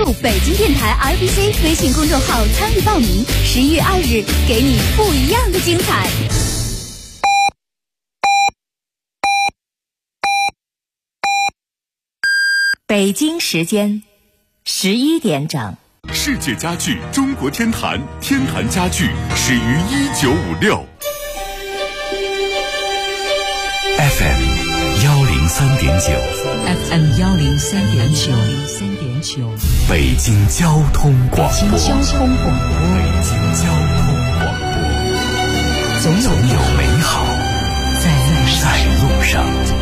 入北京电台 RBC 微信公众号参与报名，11月2日给你不一样的精彩。北京时间11点整。 世界家具中国天坛，天坛家具始于1956。FM 103.9，FM 103.9， 北京交通广播， 北京交通广播，总有美好在路上。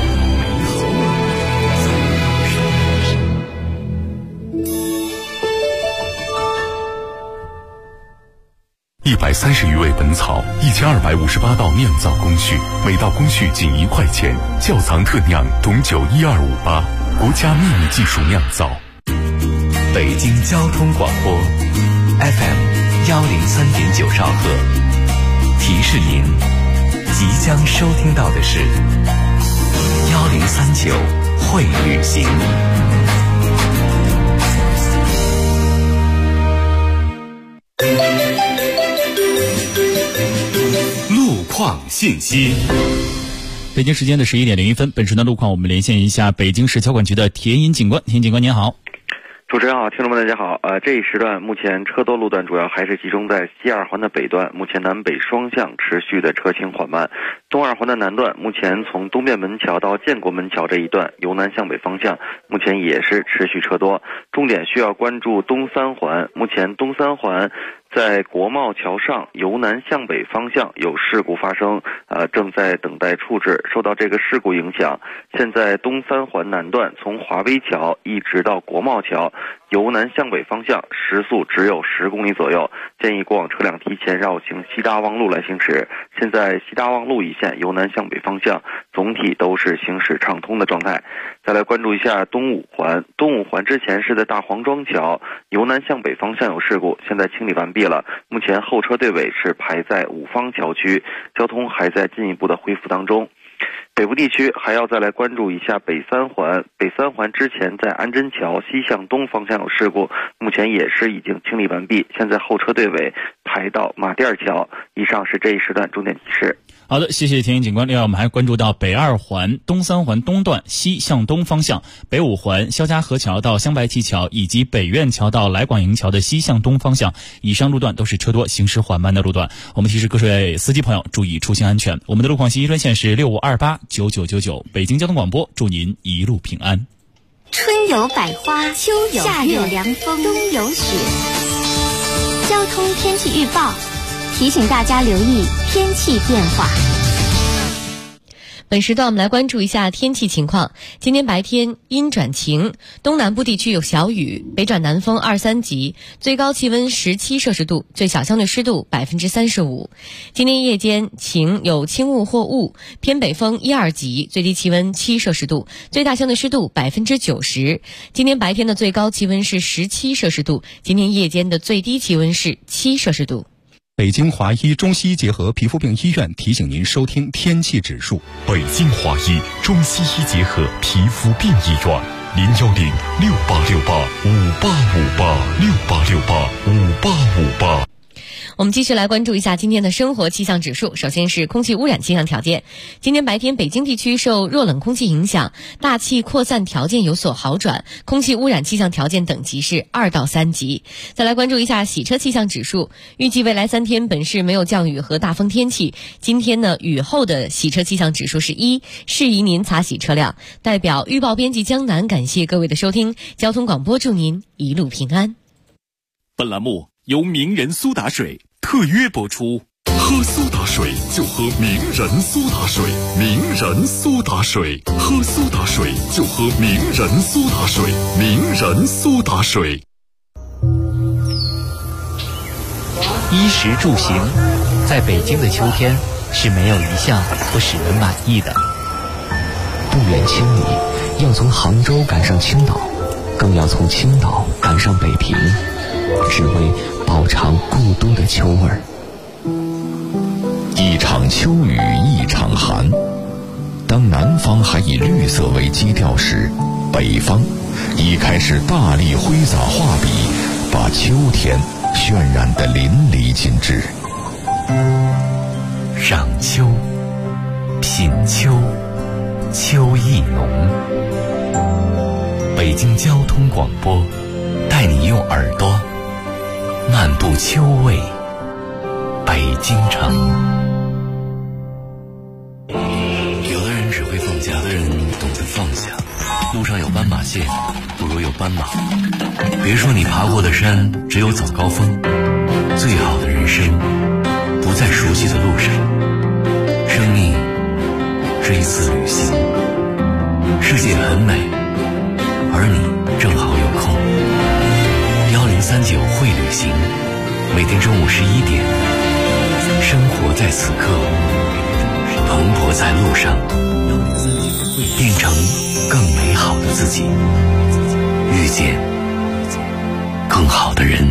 130余味本草，1258道酿造工序，每道工序仅1块钱。窖藏特酿董酒12588，国家秘密技术酿造。 北京交通广播 FM 103.9兆赫，提示您即将收听到的是1039会旅行。 况信息。 北京时间的11点01分，本时的路况我们连线一下北京市交管局的田银警官。田警官您好。 主持人好，听众们大家好。这一时段目前车多路段主要还是集中在西二环的北段，目前南北双向持续的车行缓慢。东二环的南段，目前从东便门桥到建国门桥这一段由南向北方向，目前也是持续车多。重点需要关注东三环，目前东三环在国贸桥上由南向北方向有事故发生，正在等待处置。受到这个事故影响，现在东三环南段从华威桥一直到国贸桥由南向北方向时速只有10公里左右，建议过往车辆提前绕行西大望路来行驶。现在西大望路一线由南向北方向总体都是行驶畅通的状态。再来关注一下东五环，东五环之前是在大黄庄桥由南向北方向有事故，现在清理完毕了，目前后车队尾是排在五方桥区，交通还在进一步的恢复当中。北部地区还要再来关注一下北三环，北三环之前在安贞桥西向东方向有事故，目前也是已经清理完毕，现在后车队尾排到马甸桥。以上是这一时段重点提示。 好的，谢谢田警官。另外我们还关注到北二环东三环东段西向东方向，北五环肖家河桥到香白旗桥以及北苑桥到来广营桥的西向东方向，以上路段都是车多行驶缓慢的路段，我们提示各位司机朋友注意出行安全。我们的路况信息专线是65289999，北京交通广播，祝您一路平安。 春有百花，秋有夏有凉风，冬有雪。交通天气预报提醒大家留意天气变化。 本时段我们来关注一下天气情况。今天白天阴转晴，东南部地区有小雨，北转南风2、3级，最高气温17摄氏度，最小相对湿度35%。今天夜间晴，有轻雾或雾，偏北风1、2级，最低气温7摄氏度，最大相对湿度90%。今天白天的最高气温是17摄氏度，今天夜间的最低气温是7摄氏度。 北京华医中西医结合皮肤病医院提醒您收听天气指数。 北京华医中西医结合皮肤病医院，01068685858，68685858。 我们继续来关注一下今天的生活气象指数。首先是空气污染气象条件。今天白天北京地区受弱冷空气影响，大气扩散条件有所好转，空气污染气象条件等级是2到3级。再来关注一下洗车气象指数。预计未来3天本市没有降雨和大风天气，今天呢雨后的洗车气象指数是1，适宜您擦洗车辆。代表预报编辑江南感谢各位的收听，交通广播祝您一路平安。 本栏目由名人苏打水特约播出。喝苏打水就喝名人苏打水，名人苏打水，喝苏打水就喝名人苏打水，名人苏打水。 衣食住行，在北京的秋天是没有一项不使人满意的。 不远千里，要从杭州赶上青岛，更要从青岛赶上北平，只为饱尝故都的秋味儿。 一场秋雨一场寒，当南方还以绿色为基调时，北方已开始大力挥洒画笔， 秋天渲染得淋漓尽致。 赏秋，品秋，秋意浓。北京交通广播带你用耳朵漫步秋味北京城。有的人只会放假，有的人懂得放下。路上有斑马线，不如有斑马。别说你爬过的山只有早高峰，最好的人生不在熟悉的路上。生命是一次旅行，世界很美，而你正好有空。1039会旅行，每天中午11点，生活在此刻，蓬勃在路上，变成更美好的自己，遇见更好的人。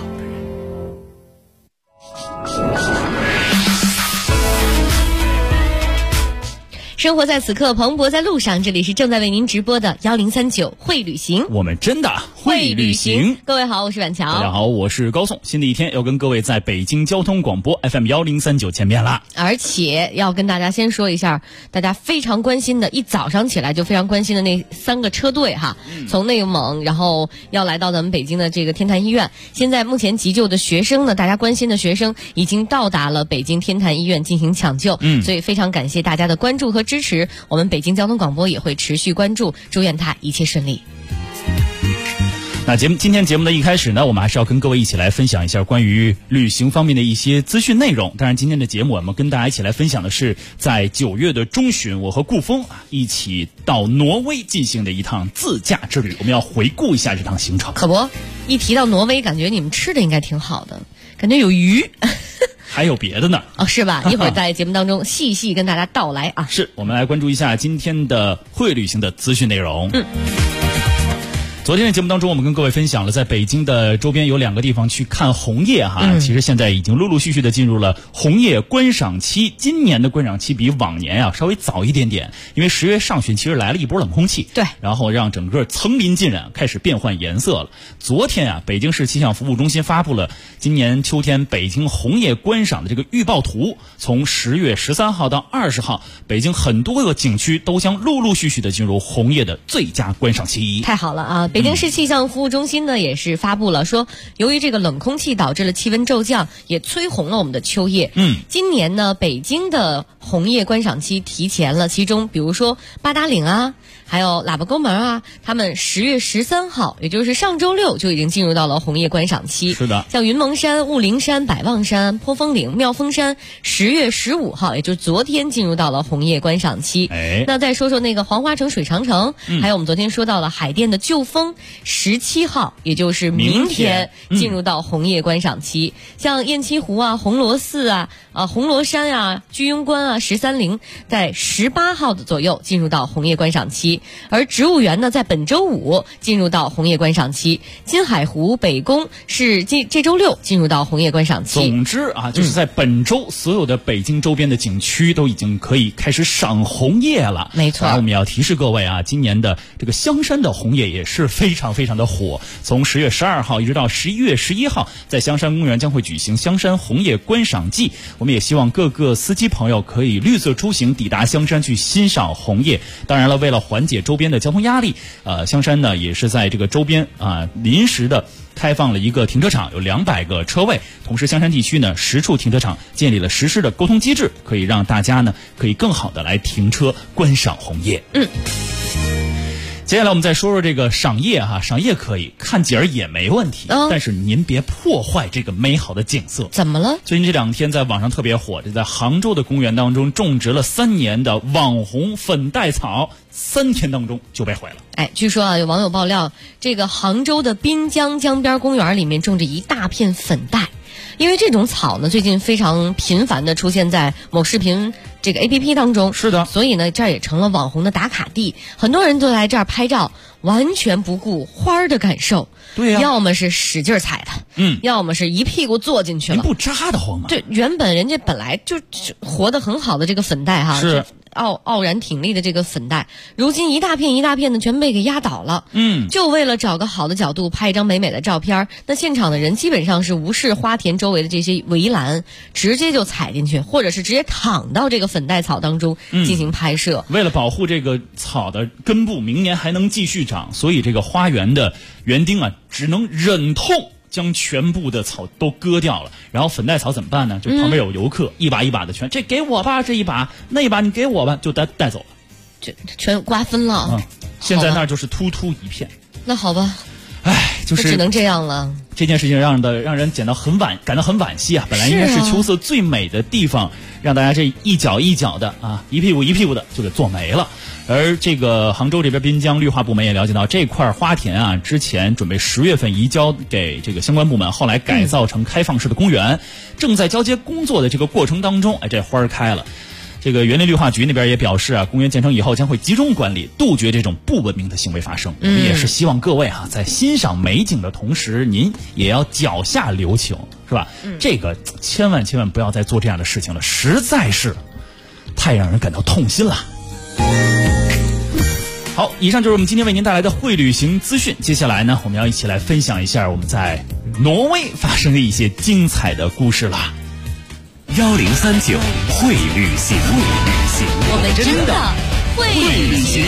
生活在此刻，蓬勃在路上。这里是正在为您直播的1039会旅行， 我们真的会旅行。 各位好，我是婉乔。 大家好，我是高颂。新的一天要跟各位在北京交通广播 FM 1039见面啦。 而且要跟大家先说一下，大家非常关心的，一早上起来就非常关心的那3个车队哈，从内蒙然后要来到咱们北京的这个天坛医院。现在目前急救的学生呢，大家关心的学生已经到达了北京天坛医院进行抢救。所以非常感谢大家的关注和支持，我们北京交通广播也会持续关注，祝愿他一切顺利。 那今天节目的一开始呢，我们还是要跟各位一起来分享一下关于旅行方面的一些资讯内容。当然今天的节目我们跟大家一起来分享的是在9月的中旬，我和顾峰一起到挪威进行的一趟自驾之旅。我们要回顾一下这趟行程。 可不，一提到挪威，感觉你们吃的应该挺好的，感觉有鱼还有别的呢哦，是吧？一会儿在节目当中细细跟大家道来啊。 是，我们来关注一下今天的会旅行的资讯内容。昨天的节目当中，我们跟各位分享了在北京的周边有2个地方去看红叶哈。其实现在已经陆陆续续的进入了红叶观赏期。今年的观赏期比往年稍微早一点点，因为10月上旬其实来了一波冷空气， 对， 然后让整个层林尽染，开始变换颜色了。昨天北京市气象服务中心发布了今年秋天北京红叶观赏的这个预报图。从10月13号到20号，北京很多个景区都将陆陆续续的进入红叶的最佳观赏期。 太好了啊！北京市气象服务中心呢也是发布了说，由于这个冷空气导致了气温骤降，也催红了我们的秋叶。今年呢北京的红叶观赏期提前了，其中比如说八达岭啊，还有喇叭沟门啊，他们10月13号，也就是上周六就已经进入到了红叶观赏期。 是的， 像云蒙山、雾灵山、百望山、坡峰岭、妙峰山10月15号，也就是昨天进入到了红叶观赏期。那再说说那个黄花城水长城，还有我们昨天说到了海淀的旧峰，17号，也就是明天进入到红叶观赏期。像雁栖湖啊、红螺寺啊、红螺山啊、居庸关啊、13陵在18号的左右进入到红叶观赏期。而植物园呢，在本周5进入到红叶观赏期。金海湖、北宫是这周6进入到红叶观赏期。 总之就是在本周，所有的北京周边的景区都已经可以开始赏红叶了。 没错。 然后我们要提示各位今年的这个香山的红叶也是非常非常的火。从10月12号一直到11月11号，在香山公园将会举行香山红叶观赏季。我们也希望各个司机朋友可以绿色出行，抵达香山去欣赏红叶。当然了，为了缓解周边的交通压力，香山呢也是在这个周边临时的开放了一个停车场，有200个车位。同时香山地区呢10处停车场建立了实施的沟通机制，可以让大家呢可以更好的来停车观赏红叶。接下来我们再说说这个赏叶赏叶可以看景儿也没问题，但是您别破坏这个美好的景色。 怎么了？ 最近这2天在网上特别火，这在杭州的公园当中种植了3年的网红粉黛草，3天当中就被毁了。 据说有网友爆料，这个杭州的滨江江边公园里面种着一大片粉黛。因为这种草呢，最近非常频繁的出现在某视频这个 APP 当中。 是的， 所以呢，这儿也成了网红的打卡地，很多人都来这儿拍照，完全不顾花儿的感受。 对呀， 要么是使劲踩它，要么是一屁股坐进去了。 您不扎得慌吗？ 对，原本人家本来就活得很好的这个粉黛是傲然挺立的这个粉带，如今一大片一大片的全被给压倒了。就为了找个好的角度拍一张美美的照片，那现场的人基本上是无视花田周围的这些围栏，直接就踩进去，或者是直接躺到这个粉带草当中进行拍摄。 为了保护这个草的根部明年还能继续长，所以这个花园的园丁啊，只能忍痛将全部的草都割掉了。然后粉带草怎么办呢？就旁边有游客一把一把的这给我吧，这一把那一把你给我吧，就带走了， 这全瓜分了。 现在那就是秃秃一片。 那好吧， 就是只能这样了。 这件事情让人感到很惋惜啊！本来应该是秋色最美的地方，让大家这一脚一脚的啊，一屁股一屁股的就给做没了。而这个杭州这边滨江绿化部门也了解到，这块花田啊，之前准备10月份移交给这个相关部门，后来改造成开放式的公园，正在交接工作的这个过程当中，这花开了。这个园林绿化局那边也表示啊，公园建成以后将会集中管理，杜绝这种不文明的行为发生。我们也是希望各位在欣赏美景的同时，您也要脚下留情，是吧？这个千万不要再做这样的事情了，实在是太让人感到痛心了。好，以上就是我们今天为您带来的会旅行资讯。接下来呢，我们要一起来分享一下我们在挪威发生的一些精彩的故事啦。 1039会旅行， 我们真的会旅行。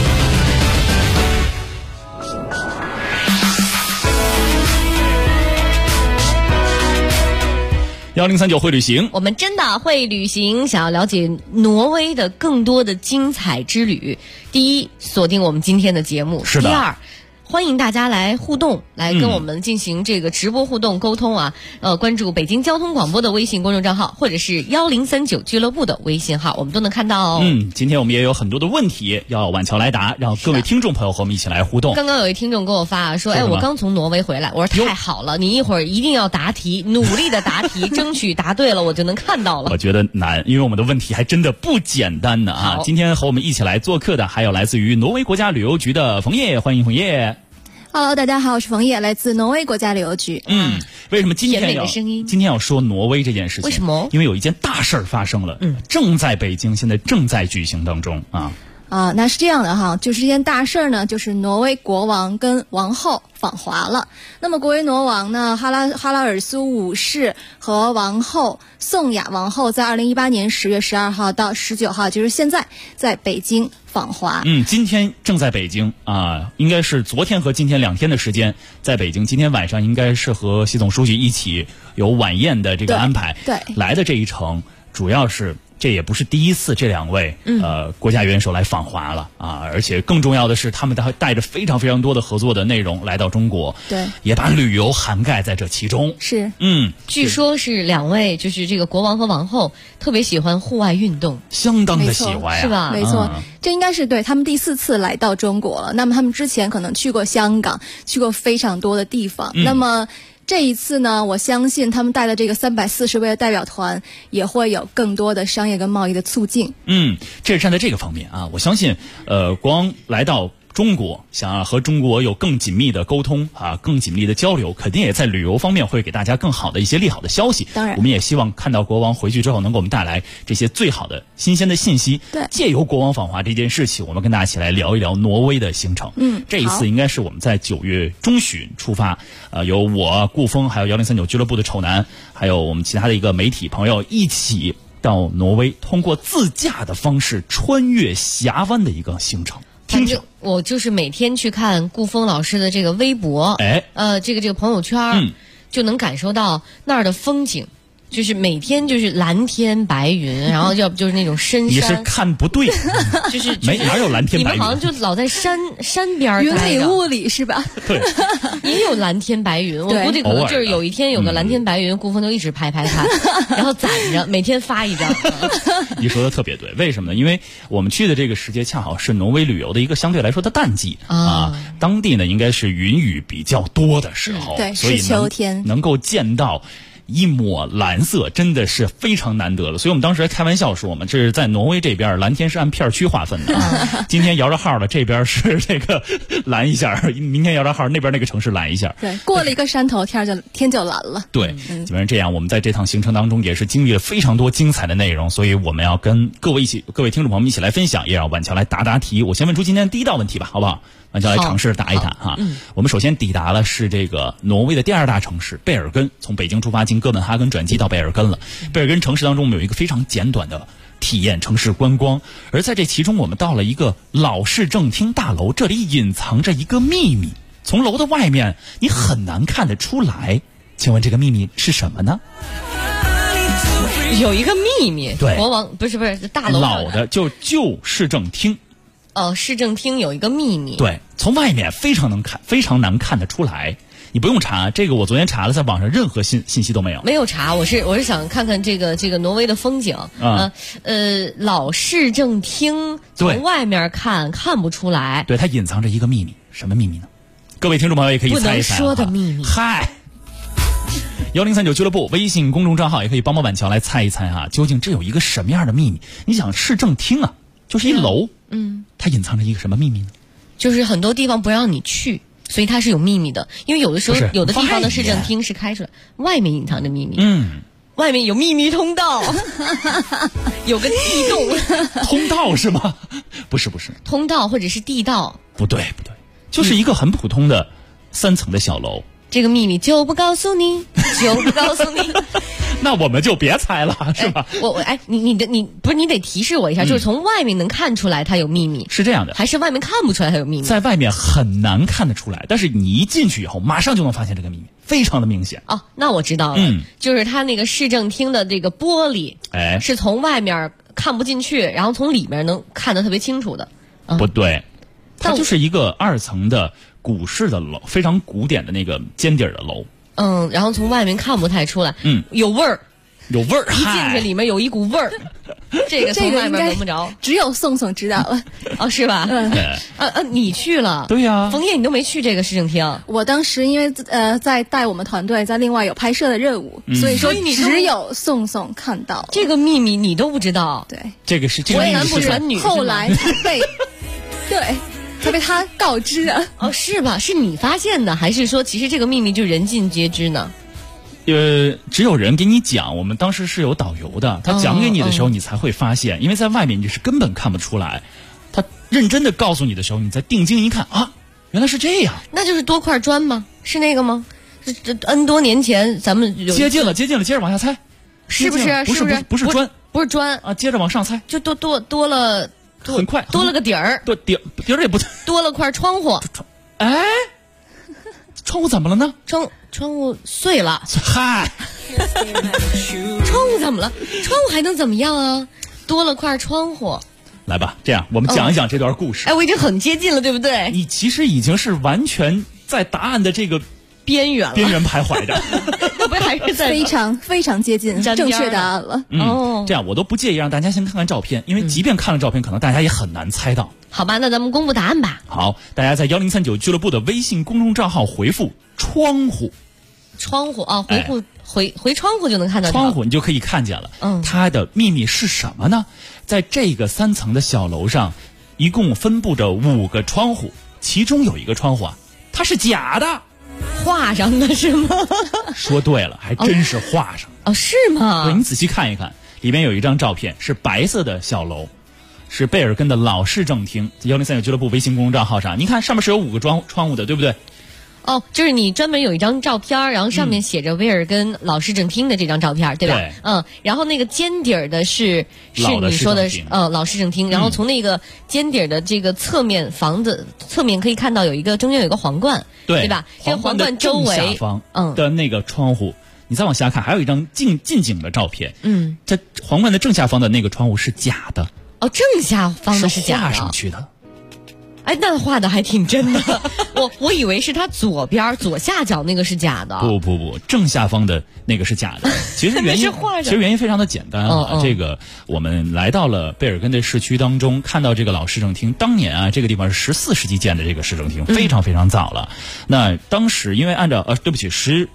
1039会旅行， 我们真的会旅行。想要了解挪威的更多的精彩之旅，第一，锁定我们今天的节目。 是的。 第二，欢迎大家来互动，来跟我们进行这个直播互动沟通啊。关注北京交通广播的微信公众账号，或者是1039俱乐部的微信号，我们都能看到哦。 今天我们也有很多的问题要婉乔来答，让各位听众朋友和我们一起来互动。 刚刚有一听众给我发说，我刚从挪威回来，我说太好了，你一会儿一定要答题，努力的答题，争取答对了，我就能看到了。 我觉得难，因为我们的问题还真的不简单呢啊！今天和我们一起来做客的还有来自于挪威国家旅游局的冯烨，欢迎冯烨。 Hello， 大家好，我是冯烨，来自挪威国家旅游局。 为什么今天要说挪威这件事情？ 为什么？ 因为有一件大事儿发生了，正在北京，现在正在举行当中啊。 那是这样的哈，就是这件大事儿呢，就是挪威国王跟王后访华了。那么国威挪王呢，哈拉尔苏五世和王后宋雅王后在2018年10月12号到19号，就是现在在北京访华。 今天正在北京啊，应该是昨天和今天2天的时间在北京。今天晚上应该是和习总书记一起有晚宴的这个安排。 对， 来的这一程主要是。这也不是第一次这两位国家元首来访华了啊，而且更重要的是，他们带着非常非常多的合作的内容来到中国， 对， 也把旅游涵盖在这其中。 是， 据说是两位就是这个国王和王后特别喜欢户外运动， 相当的喜欢呀， 是吧？ 没错，这应该是对他们第4次来到中国了。那么他们之前可能去过香港，去过非常多的地方，那么。这一次呢，我相信他们带的这个340位的代表团也会有更多的商业跟贸易的促进。 这是站在这个方面啊，我相信国王来到中国，想要和中国有更紧密的沟通啊，更紧密的交流，肯定也在旅游方面会给大家更好的一些利好的消息。 当然， 我们也希望看到国王回去之后能给我们带来这些最好的新鲜的信息。 对， 借由国王访华这件事情，我们跟大家一起来聊一聊挪威的行程。这一次应该是我们在9月中旬出发，由我顾峰还有1039俱乐部的丑男，还有我们其他的一个媒体朋友一起到挪威，通过自驾的方式穿越峡湾的一个行程。 反正我就是每天去看顾峰老师的这个微博，这个朋友圈，就能感受到那儿的风景。就是每天就是蓝天白云，然后要不就是那种深山。 你是看不对， 就是哪有蓝天白云？ 你们好像就老在山边云里雾里是吧？ 对， 也有蓝天白云。我估计可能就是有一天有个蓝天白云，顾峰就一直拍，然后攒着每天发一张。 你说的特别对，为什么呢？因为我们去的这个时节恰好是挪威旅游的一个相对来说的淡季啊，当地呢应该是云雨比较多的时候， 对， 所以是秋天， 能够见到一抹蓝色，真的是非常难得了。所以我们当时还开玩笑说，我们这是在挪威这边，蓝天是按片区划分的。今天摇着号的这边是这个蓝一下，明天摇着号那边那个城市蓝一下。 对，过了一个山头，天就蓝了。 对，基本上这样，我们在这趟行程当中也是经历了非常多精彩的内容，所以我们要跟各位听众朋友们一起来分享，也让婉乔来答题。我先问出今天第一道问题吧，好不好？婉乔来尝试答一答哈。我们首先抵达了是这个挪威的第2大城市贝尔根，从北京出发经哥本哈根转机到贝尔根了。贝尔根城市当中我们有一个非常简短的体验城市观光，而在这其中我们到了一个老市政厅大楼，这里隐藏着一个秘密，从楼的外面你很难看得出来。请问这个秘密是什么呢？ 有一个秘密， 对， 国王不是大楼老的旧市政厅。 哦，市政厅有一个秘密。 对，从外面非常难看得出来。你不用查，这个我昨天查了，在网上任何信息都没有。 没有查，我是想看看这个挪威的风景。老市政厅从外面看不出来。 对，它隐藏着一个秘密，什么秘密呢？各位听众朋友也可以猜一猜。 不能说的秘密。 嗨，1039俱乐部微信公众账号也可以帮婉乔来猜一猜哈，究竟这有一个什么样的秘密？你想市政厅啊，就是一楼，它隐藏着一个什么秘密呢？ 就是很多地方不让你去，所以它是有秘密的。因为有的时候有的地方的市政厅是开出来，外面隐藏着秘密。外面有秘密通道，有个地洞。 通道是吗？不是。 通道或者是地道。 不对，就是一个很普通的3层的小楼。 这个秘密就不告诉你。 那我们就别猜了，是吧？ 你不是你得提示我一下，就是从外面能看出来它有秘密， 是这样的， 还是外面看不出来它有秘密？ 在外面很难看得出来，但是你一进去以后，马上就能发现这个秘密，非常的明显。 哦，那我知道了，就是它那个市政厅的这个玻璃，是从外面看不进去，然后从里面能看得特别清楚的。 不对，它就是一个2层的古式的楼，非常古典的那个尖底的楼。 然后从外面看不太出来。有味儿，一进去里面有一股味儿。这个从外面闻不着， 只有宋知道了。 哦，是吧？你去了？ 对呀。 冯叶，你都没去这个市政厅。 我当时因为在带我们团队，在另外有拍摄的任务，所以说只有宋看到这个秘密，你都不知道。 对， 这个男不传女， 后来才被对。才被他告知的。 哦，是吧？是你发现的，还是说其实这个秘密就人尽皆知呢？ 只有人给你讲，我们当时是有导游的，他讲给你的时候你才会发现，因为在外面你是根本看不出来。他认真的告诉你的时候，你再定睛一看啊，原来是这样。 那就是多块砖吗？是那个吗？这 N 多年前咱们接近了，接着往下猜， 是不是？ 不是砖， 不是砖啊，接着往上猜， 就多了。 很快多了个底儿， 底儿也不多了块窗户。 窗户怎么了呢？ 窗户碎了。 嗨， 窗户怎么了？窗户还能怎么样啊？多了块窗户。 来吧，这样我们讲一讲这段故事。 我已经很接近了，对不对？ 你其实已经是完全在答案的这个边缘徘徊着。 不还是在非常接近正确答案了。 这样我都不介意让大家先看看照片，因为即便看了照片，可能大家也很难猜到。 好吧，那咱们公布答案吧。 好，大家在1039俱乐部的微信公众账号回复窗户啊，回窗户就能看到窗户，你就可以看见了。它的秘密是什么呢？在这个3层的小楼上，一共分布着5个窗户，其中有一个窗户啊，它是假的。 画上的是吗？ 说对了，还真是画上。 哦，是吗？ 对，你仔细看一看，里边有一张照片，是白色的小楼，是贝尔根的老市政厅。1039俱乐部微信公众账号上，您看上面是有5个窗户的，对不对？ 哦，就是你专门有一张照片，然后上面写着威尔根老市政厅的这张照片，对吧？ 对。 嗯，然后那个尖底儿的是你说的老市政厅，然后从那个尖底儿的这个侧面房子侧面可以看到中间有一个皇冠，对吧？这个皇冠周围下方的那个窗户，你再往下看，还有一张近景的照片。这皇冠的正下方的那个窗户是假的。 哦，正下方的是假的。 画上去的。 哎，那画的还挺真的。我以为是他左下角那个是假的。 不，正下方的那个是假的。其实原因非常的简单啊。这个我们来到了贝尔根的市区当中，看到这个老市政厅，当年啊，这个地方是14世纪建的这个市政厅，非常非常早了。那当时因为按照对不起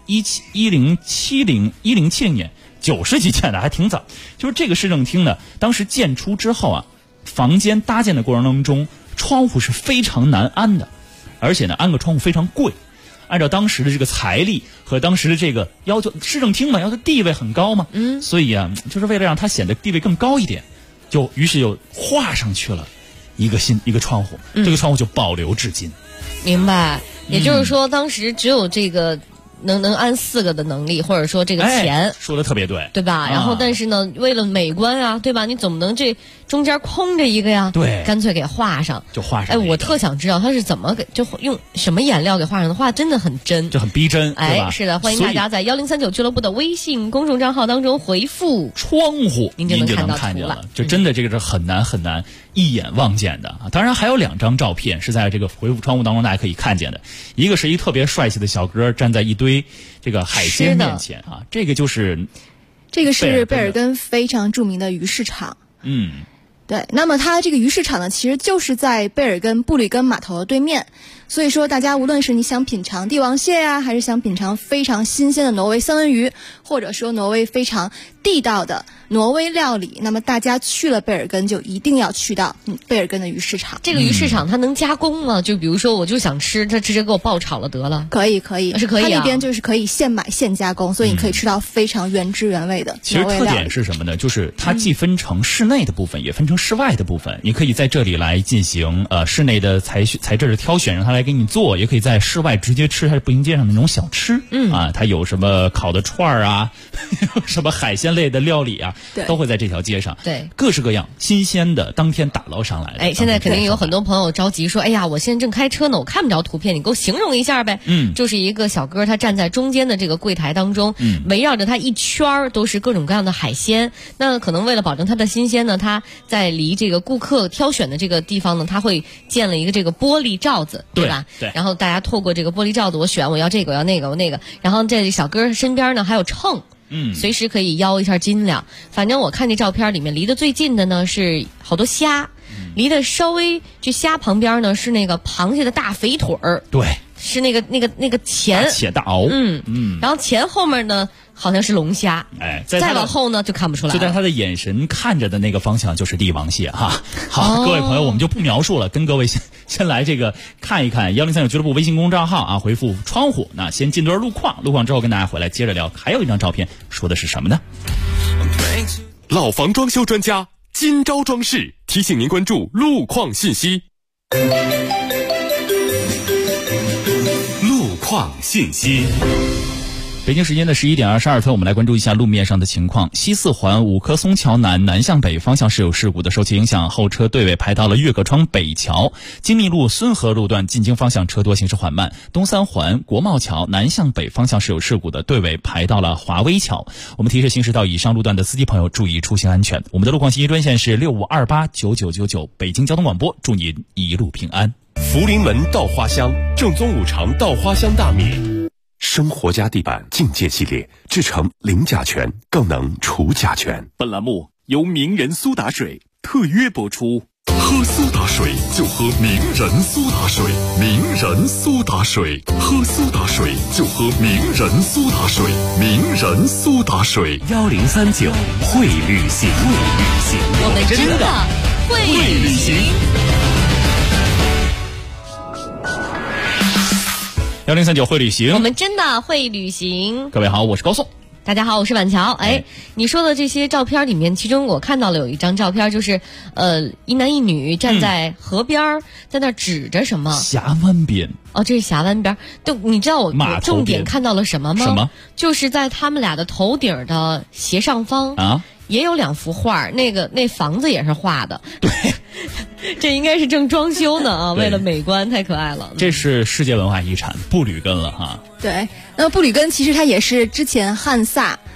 1070年9世纪建的，还挺早。就是这个市政厅呢，当时建出之后啊，房间搭建的过程当中，窗户是非常难安的，而且呢，安个窗户非常贵。按照当时的这个财力和当时的这个要求，市政厅嘛，要求地位很高嘛，所以啊，就是为了让它显得地位更高一点，于是又画上去了一个窗户，这个窗户就保留至今。 明白，也就是说，当时只有这个能安4个的能力，或者说这个钱， 说的特别对， 对吧？然后但是呢，为了美观啊，对吧？你总不能这中间空着一个呀， 对， 干脆给画上， 就画上。 哎，我特想知道他是怎么就用什么颜料给画上的，画真的很真， 就很逼真，对吧？ 哎，是的，欢迎大家在1039俱乐部的微信公众账号当中回复窗户， 您就能看到看见了。 就真的这个是很难一眼望见的啊！当然还有2张照片是在这个回复窗户当中大家可以看见的，一个是一特别帅气的小哥站在一堆这个海鲜面前啊，这个是贝尔根非常著名的鱼市场。对，那么它这个鱼市场呢，其实就是在贝尔根布吕根码头的对面，所以说大家无论是你想品尝帝王蟹呀，还是想品尝非常新鲜的挪威三文鱼，或者说挪威非常地道的挪威料理，那么大家去了贝尔根就一定要去到贝尔根的鱼市场。 这个鱼市场它能加工吗？就比如说我就想吃，它直接给我爆炒了得了？ 可以， 是可以啊。 它那边就是可以现买现加工，所以你可以吃到非常原汁原味的其实特点是什么呢？就是它既分成室内的部分，也分成室外的部分。你可以在这里来进行室内的材质的挑选，让它来给你做，也可以在室外直接吃它步行街上的那种小吃。它有什么烤的串啊，什么海鲜类的料理啊，都会在这条街上。 对， 各式各样新鲜的，当天打捞上来的。 哎，现在肯定有很多朋友着急说，哎呀，我现在正开车呢，我看不着图片，你给我形容一下呗。就是一个小哥，他站在中间的这个柜台当中，围绕着他一圈都是各种各样的海鲜。那可能为了保证它的新鲜呢，他在离这个顾客挑选的这个地方呢，他会建了一个这个玻璃罩子，对吧？ 对。 然后大家透过这个玻璃罩子，我要这个，我要那个，我那个。然后这小哥身边呢还有秤。随时可以腰一下斤两。反正我看这照片里面离得最近的呢是好多虾，离得稍微就虾旁边呢是那个螃蟹的大肥腿儿， 对， 是那个前且大螯， 然后前后面呢好像是龙虾， 哎， 再往后呢就看不出来了。 就在他的眼神看着的那个方向就是帝王蟹哈。好，各位朋友，我们就不描述了，跟各位先来这个看一看1039俱乐部微信公众号啊，回复窗户。那先进段路况之后跟大家回来接着聊。还有一张照片说的是什么呢？ 老房装修专家今朝装饰提醒您关注路况信息。路况信息。 北京时间的11点22分，我们来关注一下路面上的情况。西四环五棵松桥南向北方向是有事故的，受其影响，后车队尾排到了岳各庄北桥。金密路孙河路段进京方向车多，行驶缓慢。东三环国贸桥南向北方向是有事故的，队尾排到了华威桥。我们提示行驶到以上路段的司机朋友注意出行安全。我们的路况信息专线是65289999，北京交通广播，祝您一路平安。 福临门稻花香，正宗五常稻花香大米。生活家地板境界系列制成零甲醛，更能除甲醛。 本栏目由名人苏打水特约播出。喝苏打水就喝名人苏打水，名人苏打水，喝苏打水就喝名人苏打水，名人苏打水。 1039会旅行， 我们真的会旅行。 1039会旅行， 我们真的会旅行。 各位好，我是高颂。 大家好，我是婉乔。哎，你说的这些照片里面，其中我看到了有一张照片，就是一男一女站在河边，在那指着什么？ 峡湾边。 哦，这是峡湾边。对，你知道我重点看到了什么吗？ 什么？ 就是在他们俩的头顶的斜上方啊， 也有2幅画，那房子也是画的。 对。 这应该是正装修呢啊！为了美观，太可爱了。 这是世界文化遗产布吕根了哈。 对，那么布吕根其实它也是之前汉萨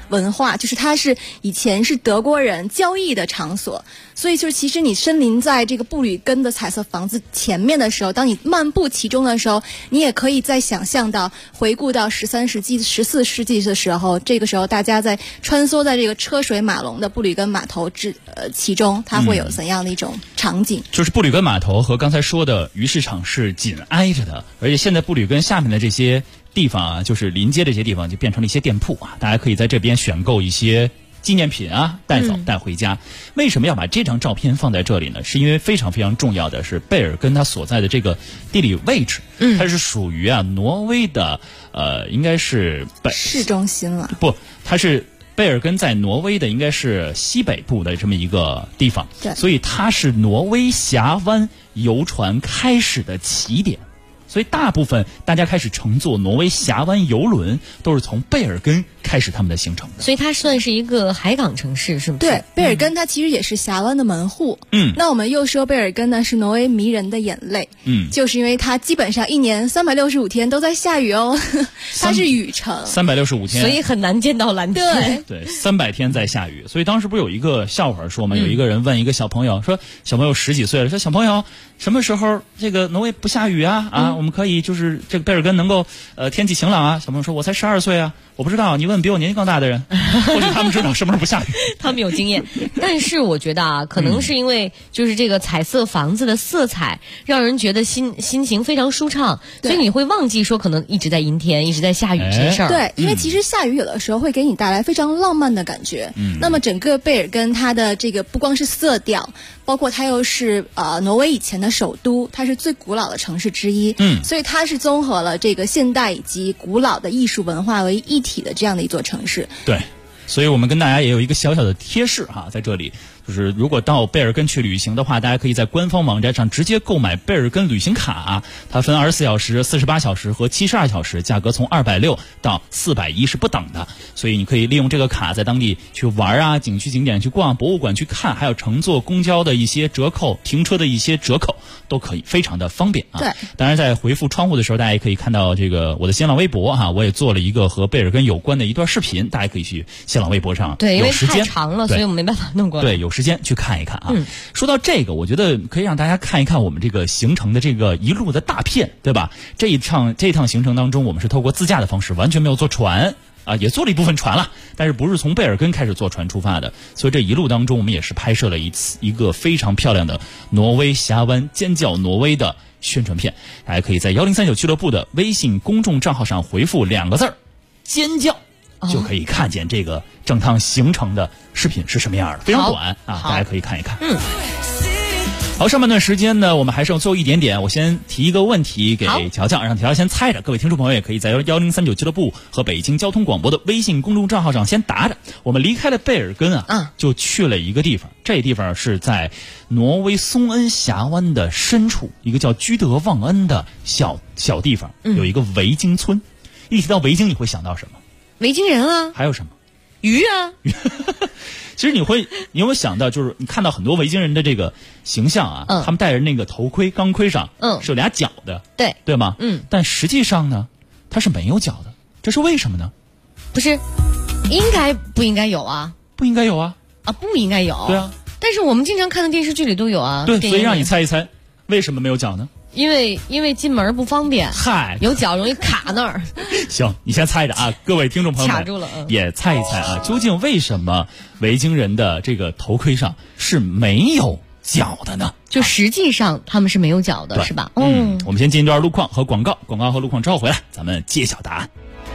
文化，就是它是以前是德国人交易的场所。所以就是其实你身临在这个布吕根的彩色房子前面的时候，当你漫步其中的时候，你也可以再想象到回顾到13世纪、14世纪的时候，这个时候大家在穿梭在这个车水马龙的布吕根码头其中，它会有怎样的一种场景？ 就是布吕根码头和刚才说的鱼市场是紧挨着的，而且现在布吕根下面的这些地方啊，就是临街这些地方就变成了一些店铺啊，大家可以在这边选购一些纪念品啊，带走带回家。为什么要把这张照片放在这里呢？是因为非常非常重要的是贝尔根它所在的这个地理位置，它是属于挪威的应该是市中心了。 不，它是贝尔根在挪威的应该是西北部的这么一个地方， 对， 所以它是挪威峡湾游船开始的起点。所以大部分大家开始乘坐挪威峡湾游轮都是从贝尔根开始他们的行程的。 所以它算是一个海港城市，是不是？ 对，贝尔根它其实也是峡湾的门户。那我们又说贝尔根呢是挪威迷人的眼泪。就是因为它基本上一年365天都在下雨哦，它是雨城 ，365天， 所以很难见到蓝天。 对，300天在下雨。所以当时不是有一个笑话说嘛，有一个人问一个小朋友说，小朋友10几岁了，说小朋友什么时候这个挪威不下雨啊？我们可以就是这个贝尔根能够天气晴朗啊。小朋友说我才12岁啊，我不知道，你问比我年纪更大的人，或许他们知道什么时候不下雨。 他们有经验。但是我觉得啊，可能是因为就是这个彩色房子的色彩让人觉得心情非常舒畅，所以你会忘记说可能一直在阴天一直在下雨这些事儿。 对，因为其实下雨有的时候会给你带来非常浪漫的感觉。那么整个贝尔根它的这个不光是色调，包括它又是挪威以前的首都，它是最古老的城市之一。所以它是综合了这个现代以及古老的艺术文化为一体的这样的一座城市。 对，所以我们跟大家也有一个小小的贴士哈，在这里就是如果到贝尔根去旅行的话，大家可以在官方网站上直接购买贝尔根旅行卡，它分24小时、48小时和72小时，价格从260到410是不等的，所以你可以利用这个卡在当地去玩啊，景区景点去逛，博物馆去看，还有乘坐公交的一些折扣、停车的一些折扣都可以，非常的方便啊。 对， 当然在回复窗户的时候，大家也可以看到这个我的新浪微博哈，我也做了一个和贝尔根有关的一段视频，大家可以去新浪微博上， 对，因为有时间太长了，所以我们没办法弄过来。 对，有时间去看一看啊。说到这个，我觉得可以让大家看一看我们这个行程的这个一路的大片，对吧？这一趟行程当中，我们是透过自驾的方式，完全没有坐船啊，也坐了一部分船了，但是不是从贝尔根开始坐船出发的。所以这一路当中，我们也是拍摄了一个非常漂亮的挪威峡湾尖叫挪威的宣传片。大家可以在1039俱乐部的微信公众账号上回复2个字尖叫，就可以看见这个整趟行程的视频是什么样的，非常短啊，大家可以看一看。好，上半段时间呢，我们还剩最后一点点，我先提一个问题给乔乔，让乔乔先猜着。各位听众朋友也可以在1039俱乐部和北京交通广播的微信公众账号上先答着。我们离开了贝尔根就去了一个地方，这地方是在挪威松恩峡湾的深处，一个叫居德旺恩的小地方，有一个维京村。一提到维京，你会想到什么？ 维京人啊， 还有什么？ 鱼啊。 其实你有没有想到，就是你看到很多维京人的这个形象啊，他们戴着那个头盔，钢盔上是有俩角的，对吗？但实际上呢，它是没有角的，这是为什么呢？ 不是，不应该有啊？ 不应该有啊？ 不应该有。 对啊， 但是我们经常看的电视剧里都有啊。 对，所以让你猜一猜，为什么没有角呢？ 因为进门不方便，有脚容易卡那儿。 行，你先猜着啊，各位听众朋友们卡住了， 也猜一猜啊，究竟为什么维京人的这个头盔上是没有角的呢？ 就实际上他们是没有角的，是吧？ 我们先进一段路况和广告，广告和路况之后回来，咱们揭晓答案。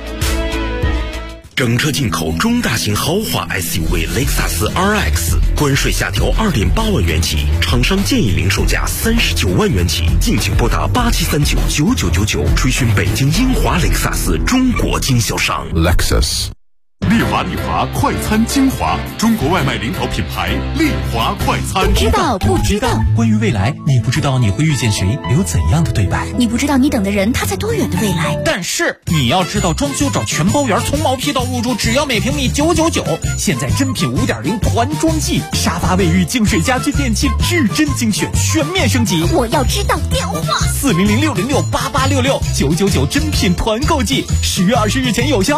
整车进口中大型豪华 SUV 雷克萨斯 RX， 关税下调2.8万元起，厂商建议零售价39万元起，敬请拨打87399999，垂询北京英华雷克萨斯中国经销商。 Lexus。丽华快餐精华，中国外卖领跑品牌丽华快餐。 不知道，关于未来，你不知道你会遇见谁，有怎样的对白， 你不知道你等的人他在多远的未来。 但是你要知道，装修找全包圆，从毛坯到入住，只要每平米999。现在真品5.0团装季，沙发、卫浴、净水、家居、电器，至臻精选，全面升级。 我要知道电话 ：400-606-8866，999真品团购季，10月20日前有效啊。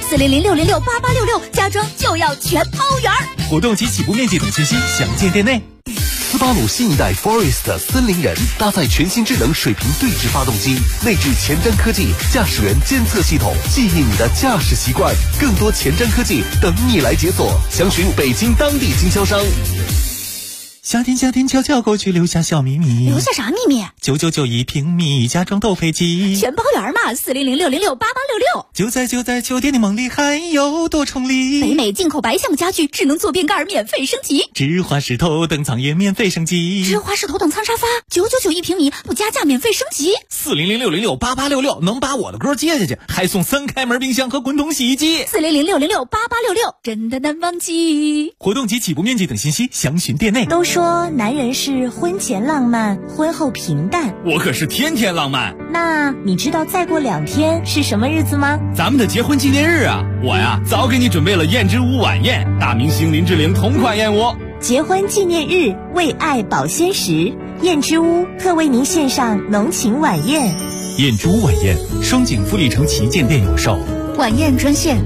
，4006068866，家装就要全包圆。 活动及起步面积等信息详见店内。 斯巴鲁新一代 Forest 森林人搭载全新智能水平对置发动机，内置前瞻科技驾驶员监测系统，记忆你的驾驶习惯。更多前瞻科技等你来解锁，详询北京当地经销商。 夏天悄悄过去，留下小秘密。 留下啥秘密 ？999一平米，家装都配齐， 全包圆嘛！4006068866， 就在酒店的梦里，还有多重礼。 北美进口白橡木家具，智能坐便盖免费升级， 芝华士头等舱也免费升级， 芝华士头等舱沙发999一平米，不加价免费升级。 4006068866能把我的歌接下去，还送3开门冰箱和滚筒洗衣机。 4006068866，真的难忘记。 活动及起步面积等信息详询店内。 都说男人是婚前浪漫，婚后平淡， 我可是天天浪漫。 那你知道再过2天是什么日子吗？ 咱们的结婚纪念日啊！我呀早给你准备了燕之屋晚宴，大明星林志玲同款燕窝。 结婚纪念日，为爱保鲜时，燕之屋特为您献上浓情晚宴。 燕之屋晚宴，双井富力城旗舰店有售。 晚宴专线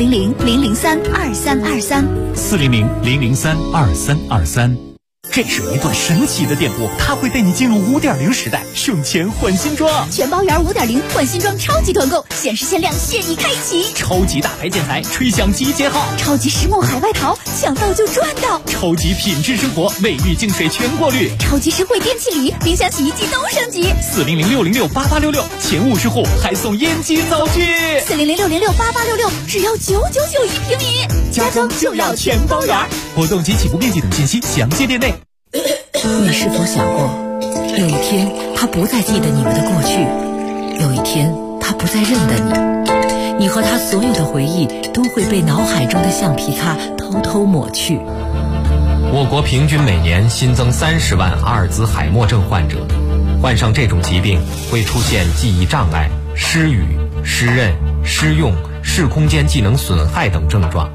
400-003-2323，400-003-2323。这是一段神奇的电波，它会带你进入5.0时代，省钱换新装， 全包圆5.0换新装超级团购，限时限量现已开启， 超级大牌建材吹响集结号， 超级实木海外淘抢到就赚到， 超级品质生活卫浴净水全过滤， 超级实惠电器礼，冰箱洗衣机都升级。 400-606-8866，前50户还送烟机灶具。 400-606-8866，只要999一平米， 家装就要全包圆。活动及起步面积等信息详见店内。 你是否想过，有一天他不再记得你们的过去，有一天他不再认得你，你和他所有的回忆都会被脑海中的橡皮擦偷偷抹去。 我国平均每年新增30万阿尔兹海默症患者，患上这种疾病会出现记忆障碍、失语、失认、失用、视空间技能损害等症状。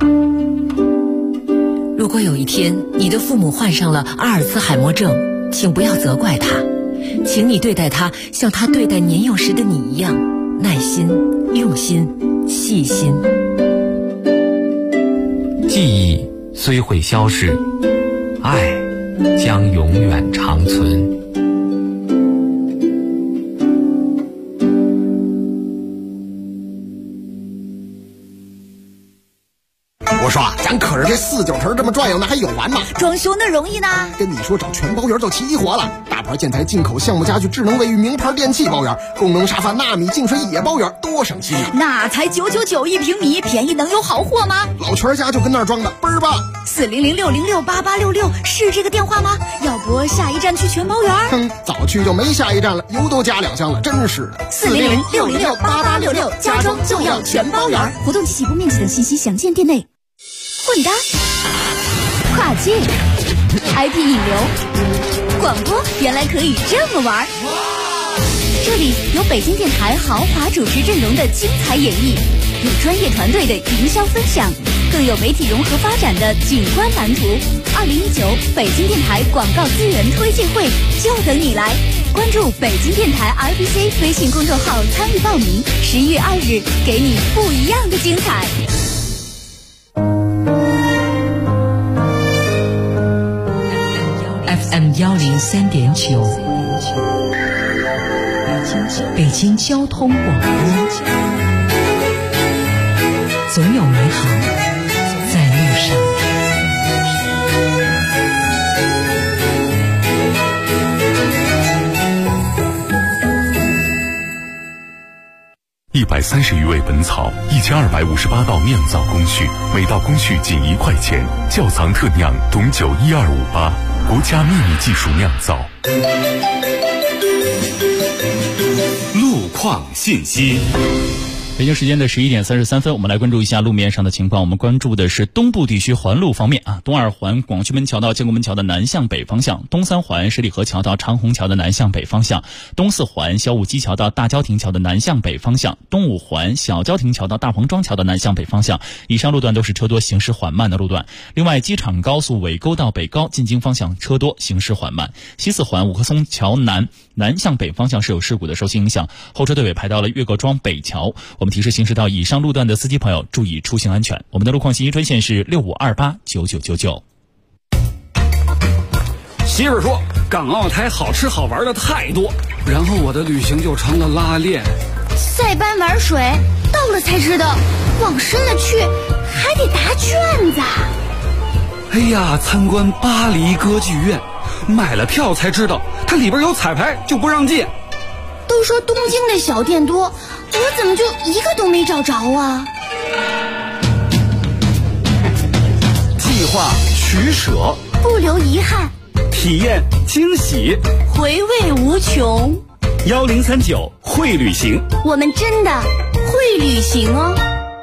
如果有一天你的父母患上了阿尔兹海默症，请不要责怪他，请你对待他像他对待年幼时的你一样，耐心、用心、细心。 记忆虽会消失，爱将永远长存。 我说啊，咱可是这49城这么转悠，那还有完吗？ 装修那容易呢？ 跟你说找全包圆就齐活了，大牌建材、进口橡木家具、智能卫浴、名牌电器包圆，功能沙发、纳米净水也包圆，多省心啊！ 那才999一平米，便宜能有好货吗？ 老全家就跟那儿装的，倍儿棒。 400-606-8866是这个电话吗？要不下一站去全包圆？ 哼，早去就没下一站了，油都加2箱了，真是的。 400-606-8866，家装就要全包圆。活动及起步面积等信息详见店内。混搭、跨界、IP 引流、广播，原来可以这么玩。这里有北京电台豪华主持阵容的精彩演绎，有专业团队的营销分享，更有媒体融合发展的景观蓝图。2019北京电台广告资源推介会就等你来，关注北京电台 RBC 微信公众号参与报名。11月2日，给你不一样的精彩。 FM 103.9，北京交通广播，总有美好在路上。 130余味本草，1258道酿造工序，每道工序仅1块钱。窖藏特酿董酒12588，国家秘密技术酿造。 路况信息。北京时间的11点33分，我们来关注一下路面上的情况。我们关注的是东部地区环路方面啊，东二环广渠门桥到建国门桥的南向北方向，东三环十里河桥到长虹桥的南向北方向，东四环小武基桥到大郊亭桥的南向北方向，东五环小郊亭桥到大黄庄桥的南向北方向。以上路段都是车多行驶缓慢的路段。另外，机场高速尾沟到北高进京方向车多行驶缓慢。西四环五棵松桥南向北方向是有事故的，受其影响，后车队尾排到了岳各庄北桥。我们提示行驶到以上路段的司机朋友注意出行安全。我们的路况信息专线是65289999。 媳妇说港澳台好吃好玩的太多，然后我的旅行就成了拉练。 塞班玩水，到了才知道往深了去还得答卷子。 哎呀，参观巴黎歌剧院，买了票才知道它里边有彩排就不让进。 都说东京的小店多，我怎么就一个都没找着啊？ 计划取舍， 不留遗憾， 体验惊喜， 回味无穷。 1039会旅行， 我们真的会旅行哦。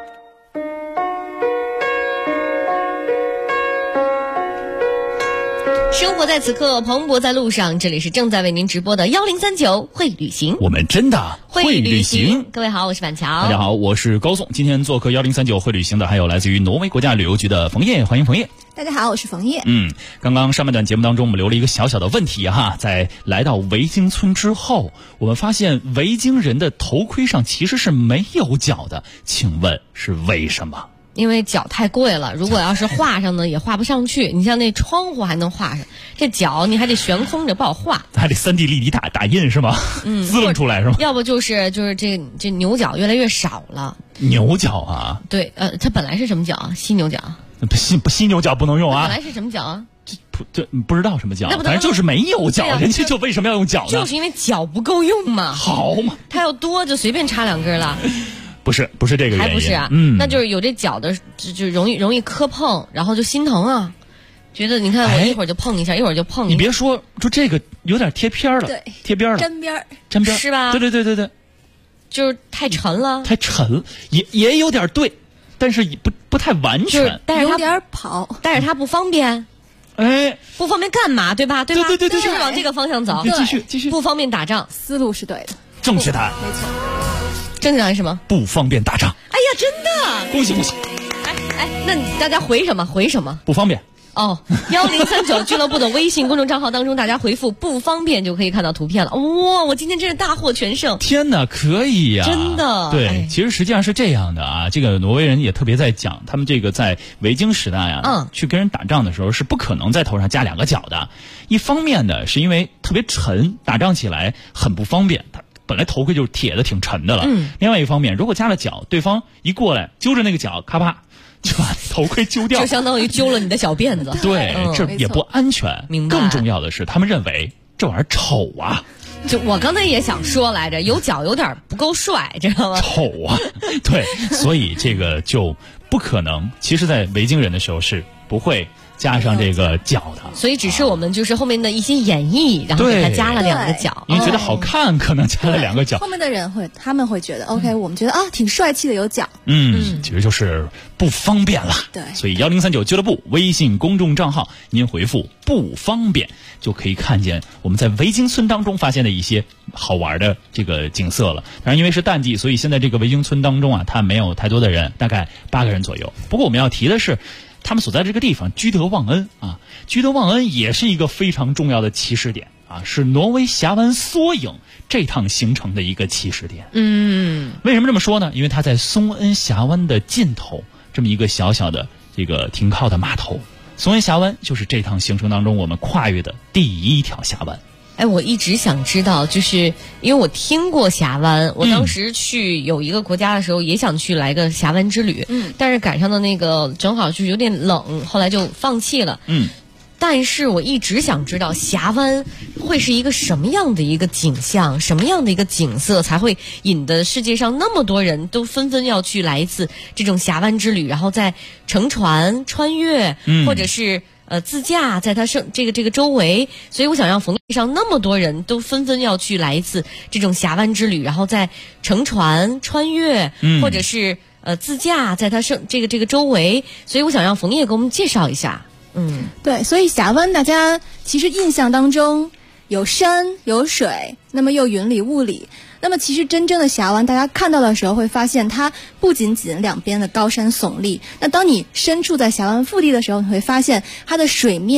生活在此刻，蓬勃在路上。这里是正在为您直播的1039会旅行， 我们真的会旅行。 各位好，我是板桥。 大家好，我是高颂。今天做客1039会旅行的还有来自于挪威国家旅游局的冯烨，欢迎冯烨。 大家好，我是冯烨。 刚刚上半段节目当中，我们留了一个小小的问题哈，在来到维京村之后，我们发现维京人的头盔上其实是没有角的，请问是为什么？ 因为角太贵了，如果要是画上呢，也画不上去。你像那窗户还能画上，这角你还得悬空着，不好画， 还得3D 立体打印是吗？滋楞出来是吗？ 要不就是这牛角越来越少了。 牛角啊？ 对，它本来是什么角啊？犀牛角？ 犀牛角不能用啊。 本来是什么角啊？ 这不知道什么角，反正就是没有角，人家就为什么要用角呢？ 就是因为角不够用嘛。 好嘛， 它要多就随便插2根了。 不是这个原因， 还不是啊？那就是有这角的就容易磕碰，然后就心疼啊，觉得你看我一会儿就碰一下，一会儿就碰一下。 你别说这个有点贴边了， 对， 贴边了， 沾边是吧？ 对， 就是太沉了， 太沉也有点对，但是不太完全， 但是它有点跑， 但是它不方便。不方便干嘛？对吧？对，就是往这个方向走。 继续， 不方便打仗， 思路是对的， 正确答案， 没错。 正确答案是什么？ 不方便打仗。 哎呀，真的！ 恭喜！ 那大家回什么？ 不方便。 哦，1039俱乐部的微信公众账号当中，大家回复不方便就可以看到图片了。哇，我今天真是大获全胜！ 天哪，可以呀！ 真的。 对，其实实际上是这样的啊，这个挪威人也特别在讲，他们这个在维京时代啊，去跟人打仗的时候是不可能在头上加2个角的。一方面呢，是因为特别沉，打仗起来很不方便。本来头盔就是铁的，挺沉的了。另外一方面，如果加了角，对方一过来揪着那个角，咔啪就把头盔揪掉， 就相当于揪了你的小辫子。 对，这也不安全。 明白。 更重要的是，他们认为这玩意儿丑啊。 就我刚才也想说来着，有角有点不够帅，知道吗？ 丑啊，对，所以这个就不可能。其实，在维京人的时候是不会加上这个角的， 所以只是我们就是后面的一些演绎，然后给它加了2个角， 因为觉得好看，可能加了2个角。 后面的人他们会觉得 OK， 我们觉得挺帅气的，有角。 其实就是不方便了。 对， 所以1039俱乐部微信公众账号，您回复不方便就可以看见我们在维京村当中发现的一些好玩的这个景色了。当然，因为是淡季，所以现在这个维京村当中啊，它没有太多的人，大概8个人左右。不过我们要提的是，他们所在这个地方居德旺恩啊，居德旺恩也是一个非常重要的起始点啊，是挪威峡湾缩影这趟行程的一个起始点。为什么这么说呢？因为它在松恩峡湾的尽头，这么一个小小的这个停靠的码头。松恩峡湾就是这趟行程当中我们跨越的第1条峡湾。 我一直想知道，就是因为我听过峡湾，我当时去有一个国家的时候也想去来个峡湾之旅，但是赶上的那个正好就是有点冷，后来就放弃了。但是我一直想知道峡湾会是一个什么样的一个景象，什么样的一个景色才会引得世界上那么多人都纷纷要去来一次这种峡湾之旅，然后再乘船穿越，或者是自驾在它这个周围。所以我想让冯烨上那么多人都纷纷要去来一次这种峡湾之旅，然后再乘船穿越，或者是自驾在它这个周围。所以我想让冯烨给我们介绍一下。 对，所以峡湾大家其实印象当中有山有水，那么又云里雾里。那么其实真正的峡湾大家看到的时候会发现，它不仅仅两边的高山耸立，那当你身处在峡湾腹地的时候，你会发现它的水面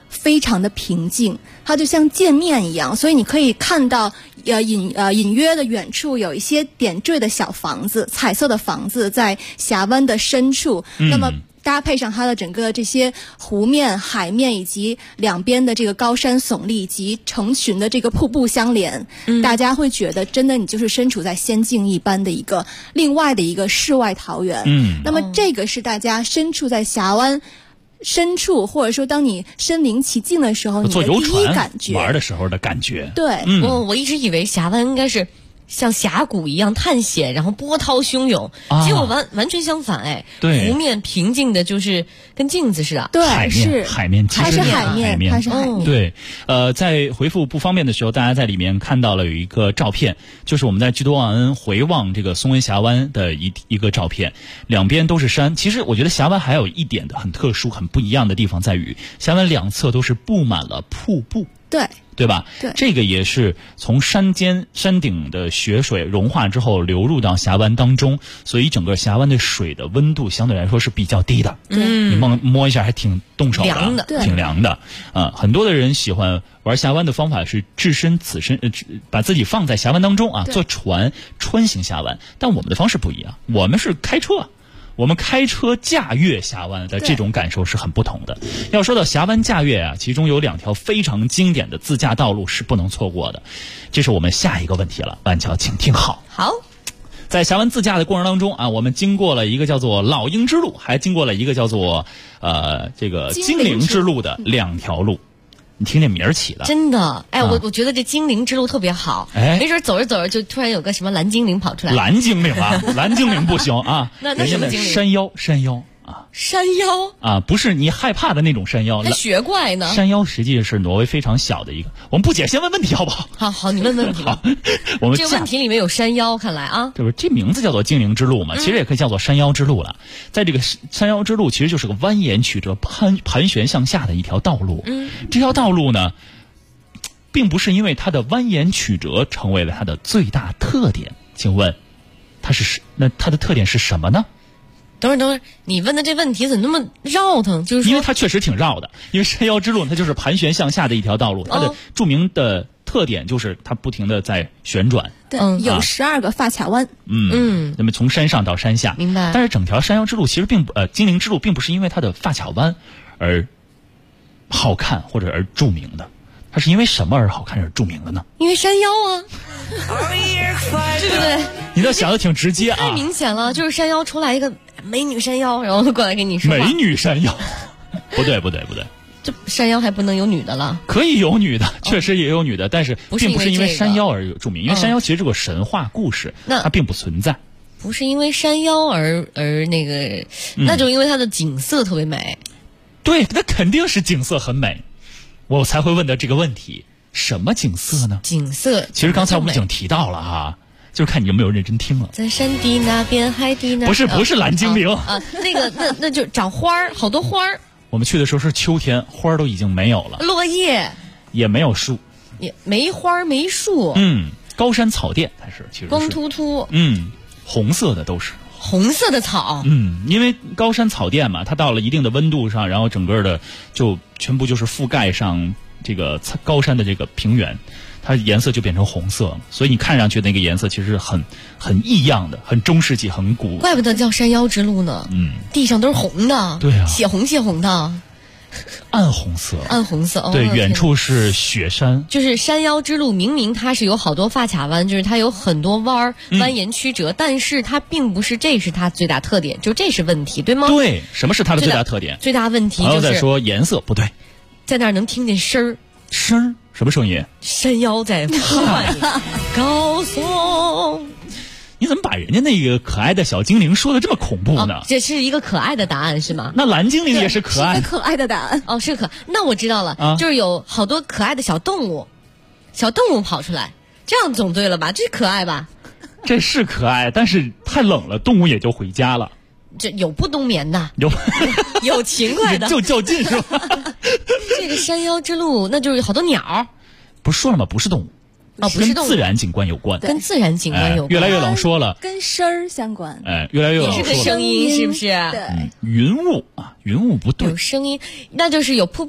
非常的平静，它就像界面一样，所以你可以看到隐约的远处有一些点缀的小房子，彩色的房子在峡湾的深处，那么搭配上它的整个这些湖面、海面以及两边的这个高山耸立以及成群的这个瀑布相连，大家会觉得真的你就是身处在仙境一般的另外的一个世外桃源。那么这个是大家身处在峡湾深处，或者说当你身临其境的时候，你的第一感觉， 玩的时候的感觉。 对， 我一直以为峡湾应该是像峡谷一样探险，然后波涛汹涌，结果完全相反，哎， 对， 湖面平静的，就是跟镜子似的。 对， 海面， 它是海面，它是海面。 对，在回复不方便的时候，大家在里面看到了有一个照片，就是我们在居多忘恩回望这个松温峡湾的一个照片，两边都是山。其实我觉得峡湾还有一点的很特殊、很不一样的地方在于，峡湾两侧都是布满了瀑布。对吧？ 对， 这个也是从山顶的雪水融化之后流入到峡湾当中，所以整个峡湾的水的温度相对来说是比较低的。你摸一下还挺冻手的，挺凉的。很多的人喜欢玩峡湾的方法是置身把自己放在峡湾当中啊，坐船穿行峡湾。但我们的方式不一样，我们是开车。我们开车驾越峡湾的这种感受是很不同的。要说到峡湾驾越啊，其中有2条非常经典的自驾道路是不能错过的。这是我们下一个问题了，万乔，请听好。 好， 在峡湾自驾的过程当中啊，我们经过了一个叫做老鹰之路，还经过了一个叫做这个精灵之路的2条路。你听这名儿起的， 真的，哎，我觉得这精灵之路特别好，没准走着走着就突然有个什么蓝精灵跑出来。 蓝精灵啊，蓝精灵不行啊， 那什么精灵？ 山妖啊， 山妖啊，不是你害怕的那种山妖， 还雪怪呢。 山妖实际是挪威非常小的一个。我们不解，先问问题好不好？ 好，你问问题吧。 我们这个问题里面有山妖，看来啊， 这名字叫做精灵之路嘛，其实也可以叫做山妖之路了。在这个山妖之路，其实就是个蜿蜒曲折、盘旋向下的一条道路。这条道路呢，并不是因为它的蜿蜒曲折成为了它的最大特点。请问，它的特点是什么呢？ 等会儿，你问的这问题怎么那么绕腾？就是说， 因为它确实挺绕的。因为山妖之路它就是盘旋向下的一条道路，它的著名的特点就是它不停的在旋转。 对，有12个发卡湾。 那么从山上到山下， 明白。 但是整条山妖之路其实精灵之路并不是因为它的发卡湾而好看或者而著名的。它是因为什么而好看而著名的呢？ 因为山妖啊，对不对？ 你倒想的挺直接啊， 太明显了，就是山妖出来一个美女山妖，然后过来跟你说话。 美女山妖，不对， 这山妖还不能有女的了？ 可以有女的，确实也有女的，但是并不是因为山妖而著名，因为山妖其实是个神话故事，它并不存在。 不是因为山妖而那个，那就因为它的景色特别美。 对，那肯定是景色很美。我才会问的这个问题，什么景色呢？ 景色， 其实刚才我们已经提到了哈，就是看你有没有认真听了。 在山地那边，海地那边，不是蓝精灵啊，那就长花儿，好多花儿。 我们去的时候是秋天，花儿都已经没有了， 落叶也没有树， 也没花没树。 高山草甸才是，其实光秃秃。 红色的都是。 红色的草， 因为高山草甸嘛，它到了一定的温度上，然后整个的就全部就是覆盖上这个高山的这个平原，它颜色就变成红色，所以你看上去那个颜色其实很异样的，很中世纪，很古。 怪不得叫山妖之路呢。地上都是红的， 对啊， 血红的。 暗红色，对，远处是雪山。 就是山妖之路，明明它是有好多发卡湾，就是它有很多蜿蜒曲折，但是它并不是，这是它最大特点，就这是问题，对吗？ 对，什么是它的最大特点？ 最大问题就是朋友在说颜色不对， 在那儿能听见声儿， 什么声音？ 山妖在呼唤你，高松。 你怎么把人家那个可爱的小精灵说的这么恐怖呢？ 这是一个可爱的答案是吗？ 那蓝精灵也是可爱， 是一个可爱的答案。 是那我知道了，就是有好多可爱的小动物跑出来，这样总对了吧？这是可爱吧？ 这是可爱，但是太冷了，动物也就回家了。 这有不冬眠的，有勤快的， 就较劲是吧？ 这个山妖之路，那就是好多鸟。 不是说了吗？不是动物。 不是跟自然景观有关， 跟自然景观有关。 越来越冷说了， 跟声儿相关。 越来越冷说了， 也是个声音，是不是？ 对， 云雾不对， 有声音，那就是有瀑布。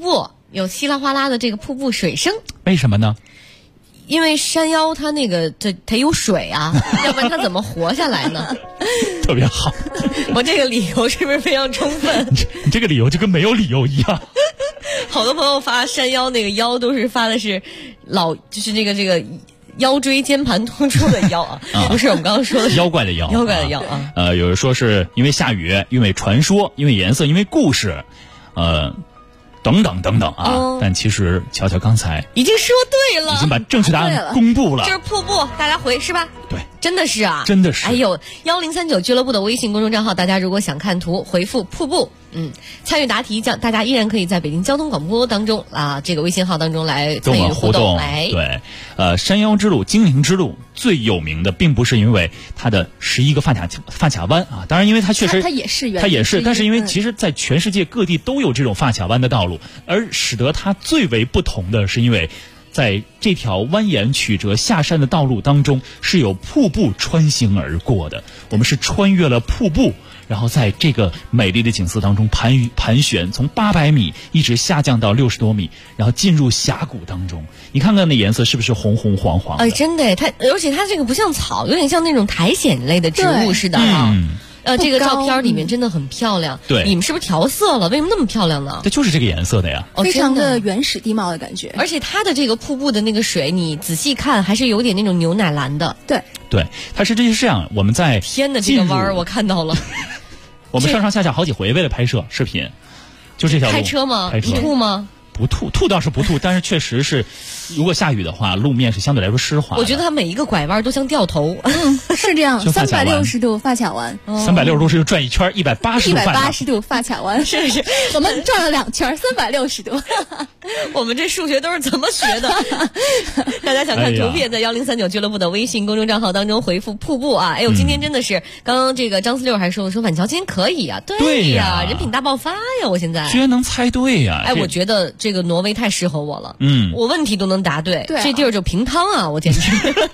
有稀啦哗啦的这个瀑布水声。 为什么呢？ 因为山腰它那个它有水啊，要不然它怎么活下来呢？ 特别好， 我这个理由是不是非常充分？ 你这个理由就跟没有理由一样。 好多朋友发山腰那个腰都是发的是就是这个腰椎间盘突出的腰啊，不是我们刚刚说的妖怪的妖， 妖怪的妖啊。 有人说是因为下雨，因为传说，因为颜色，因为故事，等等等等啊。但其实瞧瞧刚才已经说对了， 已经把正确答案公布了。 就是瀑布，大家回是吧？ 对， 真的是啊， 真的是。 哎呦，1039俱乐部的微信公众账号，大家如果想看图，回复瀑布。参与答题，大家依然可以在北京交通广播当中啊，这个微信号当中来参与互动。 对，山腰之路、精灵之路最有名的，并不是因为它的11个发卡弯啊，当然因为它确实它也是， 但是因为其实在全世界各地都有这种发卡弯的道路，而使得它最为不同的是因为在这条蜿蜒曲折下山的道路当中是有瀑布穿行而过的，我们是穿越了瀑布，然后在这个美丽的景色当中盘旋，从800米一直下降到60多米，然后进入峡谷当中。你看看那颜色是不是红红黄黄的？ 真的，而且它这个不像草，有点像那种苔藓类的植物似的啊。这个照片里面真的很漂亮。 对， 你们是不是调色了？为什么那么漂亮呢？ 这就是这个颜色的呀， 非常的原始地貌的感觉。 而且它的这个瀑布的那个水，你仔细看还是有点那种牛奶蓝的。 对，它是这样。我们在天哪，这个弯儿我看到了。 我们上下好几回为了拍摄视频，就这条路。 开车吗？ 开车吐吗？ 不吐倒是不吐，但是确实是，如果下雨的话，路面是相对来说湿滑的。 我觉得它每一个拐弯都像掉头， 是这样。360度发卡弯 ，360度是转一圈，180 度发卡弯，是我们转了2圈，360度。 我们这数学都是怎么学的？大家想看图片，在1039俱乐部的微信公众账号当中回复瀑布啊！哎呦，今天真的是，刚刚这个张46还说晚桥今天可以啊，对呀，人品大爆发呀！我现在居然能猜对呀！ 我觉得这个挪威太适合我了，我问题都能答对，这地儿就平汤啊，我简直。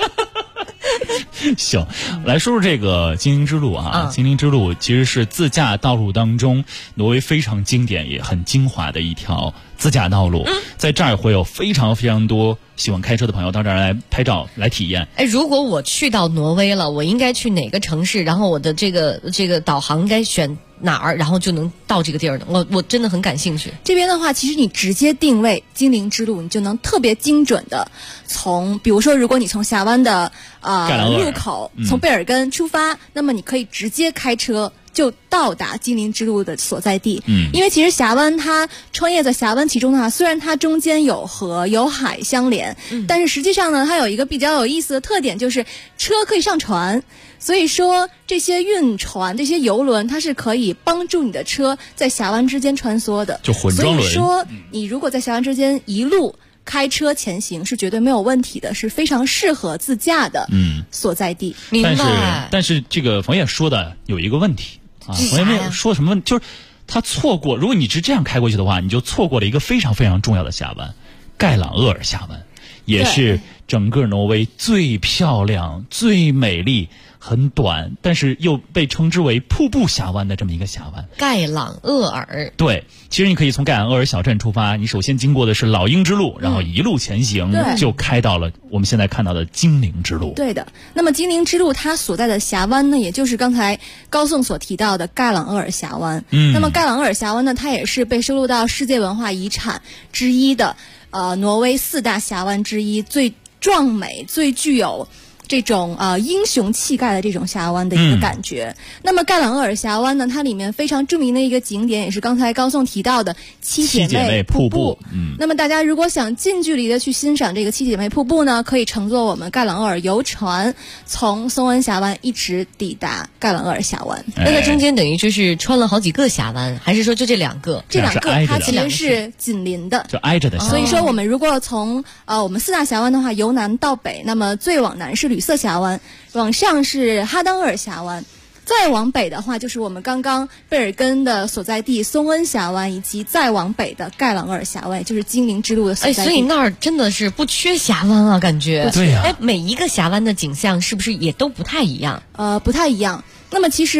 行，来说说这个精灵之路啊。精灵之路其实是自驾道路当中挪威非常经典也很精华的一条自驾道路，在这儿会有非常非常多喜欢开车的朋友到这儿来拍照来体验。 如果我去到挪威了，我应该去哪个城市？然后我的这个导航应该选哪儿，然后就能到这个地儿的？我真的很感兴趣。 这边的话，其实你直接定位精灵之路，你就能特别精准的比如说，如果你从峡湾的入口从贝尔根出发，那么你可以直接开车就到达精灵之路的所在地。因为其实峡湾它穿越在峡湾其中的话，虽然它中间有河有海相连，但是实际上呢，它有一个比较有意思的特点，就是车可以上船。所以说这些运船这些游轮它是可以帮助你的车在峡湾之间穿梭的， 就混装轮。 所以说你如果在峡湾之间一路开车前行是绝对没有问题的，是非常适合自驾的所在地。 明白。 但是这个冯烨说的有一个问题啊，冯烨说什么问题？就是他错过，如果你是这样开过去的话，你就错过了一个非常非常重要的峡湾——盖朗厄尔峡湾，也是整个挪威最漂亮、最美丽、很短，但是又被称之为瀑布峡湾的这么一个峡湾。 盖朗厄尔。 对，其实你可以从盖朗厄尔小镇出发，你首先经过的是老鹰之路，然后一路前行，就开到了我们现在看到的精灵之路。 对的。那么精灵之路它所在的峡湾呢，也就是刚才高颂所提到的盖朗厄尔峡湾。那么盖朗厄尔峡湾呢，它也是被收录到世界文化遗产之一的挪威4大峡湾之一，最壮美、最具有这种英雄气概的这种峡湾的一个感觉。那么盖朗厄尔峡湾呢，它里面非常著名的一个景点，也是刚才高颂提到的七姐妹瀑布。那么大家如果想近距离的去欣赏这个七姐妹瀑布呢，可以乘坐我们盖朗厄尔游船，从松恩峡湾一直抵达盖朗厄尔峡湾。 那在中间等于就是穿了好几个峡湾，还是说就这2个？ 这2个它其实是紧邻的， 就挨着的。 所以说我们如果从我们4大峡湾的话，由南到北，那么最往南是吕瑟峡湾，往上是哈当厄尔峡湾，再往北的话就是我们刚刚贝尔根的所在地松恩峡湾，以及再往北的盖朗厄尔峡湾，就是精灵之路的所在地。 所以那儿真的是不缺峡湾啊，感觉。 对呀。 每一个峡湾的景象是不是也都不太一样？ 不太一样。那么其实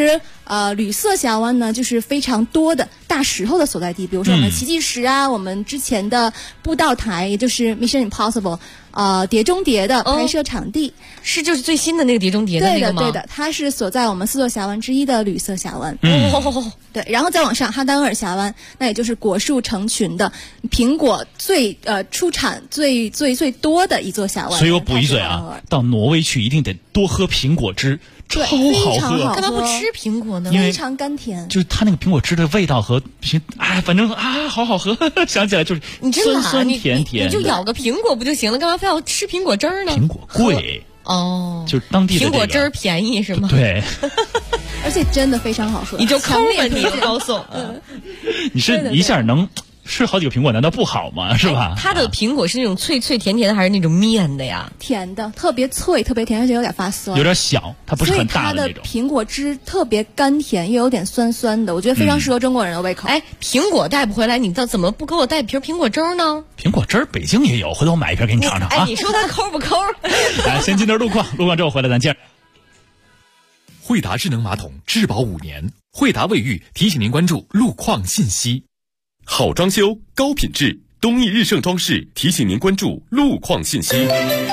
旅色峡湾呢，就是非常多的大石头的所在地，比如说我们奇迹石啊，我们之前的步道台，也就是 Mission Impossible。碟中谍的拍摄场地是就是最新的那个碟中谍的那个吗？ 对的，它是所在我们4座峡湾之一的旅色峡湾。对，然后再往上哈丹尔峡湾，那也就是果树成群的苹果出产最多的一座峡湾。 所以我补一嘴啊，到挪威去一定得多喝苹果汁。超好喝， 干嘛不吃苹果呢？ 非常甘甜， 就是它那个苹果汁的味道和反正好好喝，想起来就是酸酸甜甜。 你就咬个苹果不就行了？干嘛非要吃苹果汁呢？ 苹果贵哦， 就是当地的苹果汁便宜是吗？ 对， 而且真的非常好喝。 你就抠了你高颂， 你是一下能吃好几个苹果，难道不好吗？是吧？ 它的苹果是那种脆脆甜甜的，还是那种面的呀？ 甜的，特别脆，特别甜，而且有点发酸， 有点小，它不是很大的那种。 所以它的苹果汁特别甘甜，又有点酸酸的，我觉得非常适合中国人的胃口。 苹果带不回来，你怎么不给我带瓶苹果汁呢？ 苹果汁北京也有，回头我买一瓶给你尝尝啊！ 你说它抠不抠？ 来，先进点路况，路况之后回来咱接着。 惠达智能马桶质保5年，惠达卫浴提醒您关注路况信息。好装修，高品质，东义日盛装饰提醒您关注路况信息。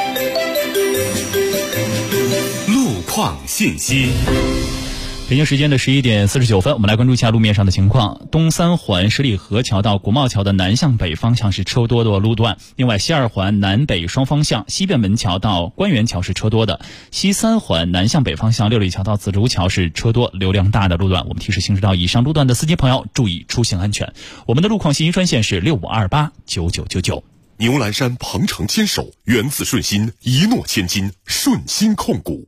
路况信息。 北京时间的11点49分，我们来关注一下路面上的情况。东三环十里河桥到国贸桥的南向北方向是车多的路段，另外西二环南北双方向西便门桥到官园桥是车多的，西三环南向北方向六里桥到紫竹桥是车多流量大的路段。我们提示行驶到以上路段的司机朋友注意出行安全。我们的路况信息专线是65289999。 牛栏山鹏程牵手，源自顺心，一诺千金，顺心控股。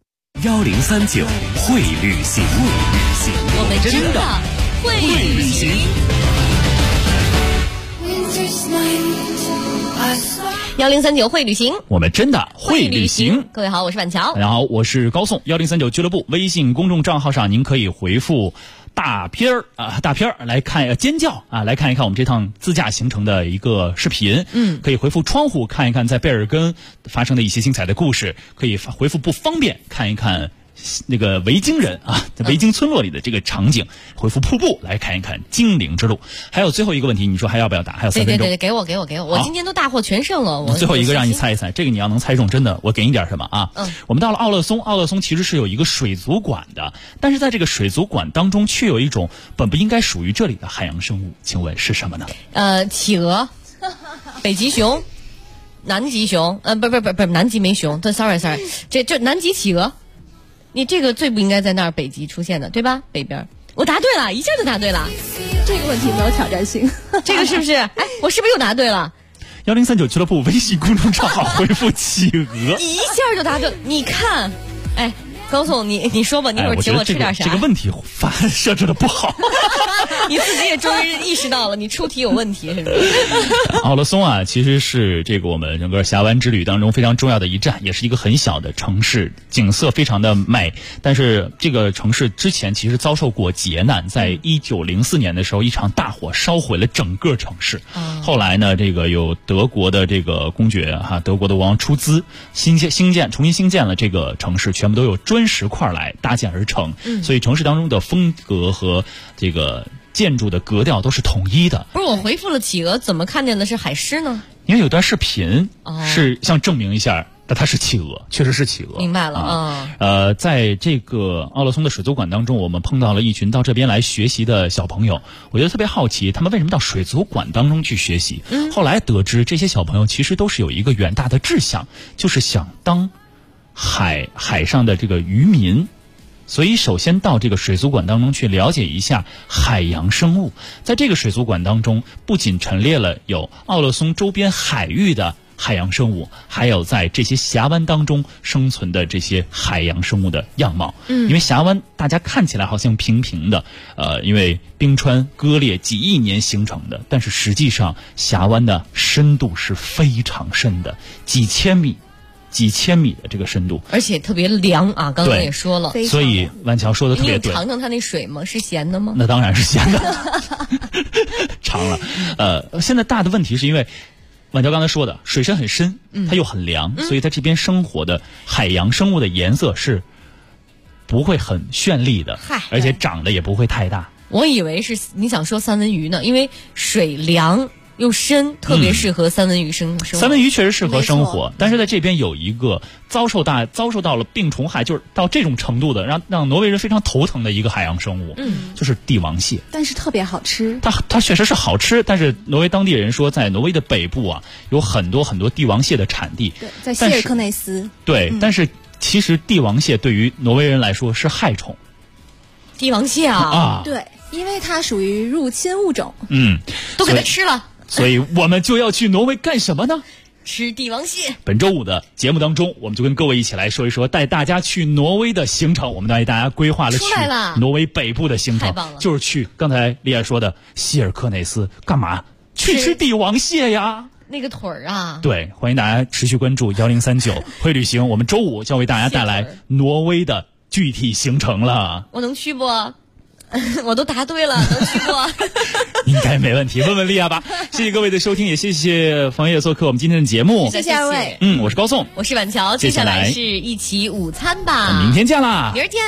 1039会旅行， 我们真的会旅行。1039会旅行， 我们真的会旅行。 各位好，我是板桥。 大家好，我是高颂。1039俱乐部微信公众账号上，您可以回复大片儿来看尖叫啊，来看一看我们这趟自驾行程的一个视频。可以回复窗户看一看在贝尔根发生的一些精彩的故事，可以回复不方便看一看那个维京人啊，在维京村落里的这个场景，回复瀑布来看一看精灵之路。还有最后一个问题，你说还要不要打？还有3分钟。 对，给我，我今天都大获全胜了。我最后一个让你猜一猜，这个你要能猜中，真的我给你点什么啊？我们到了奥勒松，奥勒松其实是有一个水族馆的，但是在这个水族馆当中，却有一种本不应该属于这里的海洋生物，请问是什么呢？ 企鹅、北极熊、南极熊，不，南极没熊，对 ，sorry， 这南极企鹅。你这个最不应该在那儿北极出现的，对吧？北边，我答对了，一下就答对了。 这个问题没有挑战性， 这个是不是？我是不是又答对了 ？1039俱乐部微信公众账号回复企鹅， 一下就答对。你看，高颂，你说吧，你一会儿请我吃点啥？ 这个问题设置的不好。 你自己也终于意识到了，你出题有问题，是不是？ 奥勒松啊，其实是这个我们整个峡湾之旅当中非常重要的一站，也是一个很小的城市，景色非常的美。但是这个城市之前其实遭受过劫难，在1904年的时候，一场大火烧毁了整个城市。后来呢，这个有德国的这个公爵德国的王出资重新兴建了这个城市，全部都有砖石块来搭建而成。所以城市当中的风格和这个建筑的格调都是统一的。 不是，我回复了企鹅，怎么看见的是海狮呢？ 因为有段视频是想证明一下，但它是企鹅，确实是企鹅。 明白了在这个奥勒松的水族馆当中，我们碰到了一群到这边来学习的小朋友，我觉得特别好奇，他们为什么到水族馆当中去学习？后来得知，这些小朋友其实都是有一个远大的志向，就是想当海上的这个渔民。所以首先到这个水族馆当中去了解一下海洋生物。在这个水族馆当中，不仅陈列了有奥勒松周边海域的海洋生物，还有在这些峡湾当中生存的这些海洋生物的样貌。因为峡湾大家看起来好像平平的，因为冰川割裂几亿年形成的，但是实际上峡湾的深度是非常深的，几千米的这个深度， 而且特别凉啊！刚刚也说了， 所以万乔说的特别对。 你尝尝它那水吗？是咸的吗？ 那当然是咸的，尝了。现在大的问题是因为万乔刚才说的，水深很深，它又很凉，所以在这边生活的海洋生物的颜色是不会很绚丽的，而且长得也不会太大。 我以为是你想说三文鱼呢，因为水凉又深，特别适合三文鱼生活。 三文鱼确实适合生活，但是在这边有一个遭受到了病虫害，就是到这种程度的，让挪威人非常头疼的一个海洋生物，就是帝王蟹。 但是特别好吃。 它确实是好吃，但是挪威当地人说，在挪威的北部啊，有很多很多帝王蟹的产地。 对，在谢尔克内斯。 对，但是其实帝王蟹对于挪威人来说是害虫。 帝王蟹啊， 对，因为它属于入侵物种。 都给它吃了。 所以我们就要去挪威干什么呢？ 吃帝王蟹。 本周五的节目当中，我们就跟各位一起来说一说带大家去挪威的行程。我们带大家规划了去挪威北部的行程，就是去刚才丽亚说的希尔克内斯，干嘛？去吃帝王蟹呀！ 那个腿儿啊！ 对，欢迎大家持续关注1039会旅行，我们周五就为大家带来挪威的具体行程了。 我能去不？我都答对了，能去不？ 应该没问题，问问丽亚吧。谢谢各位的收听，也谢谢冯爷做客我们今天的节目。 谢谢二位。 我是高颂， 我是婉乔。接下来是一起午餐吧。 我们明天见啦！ 明儿见。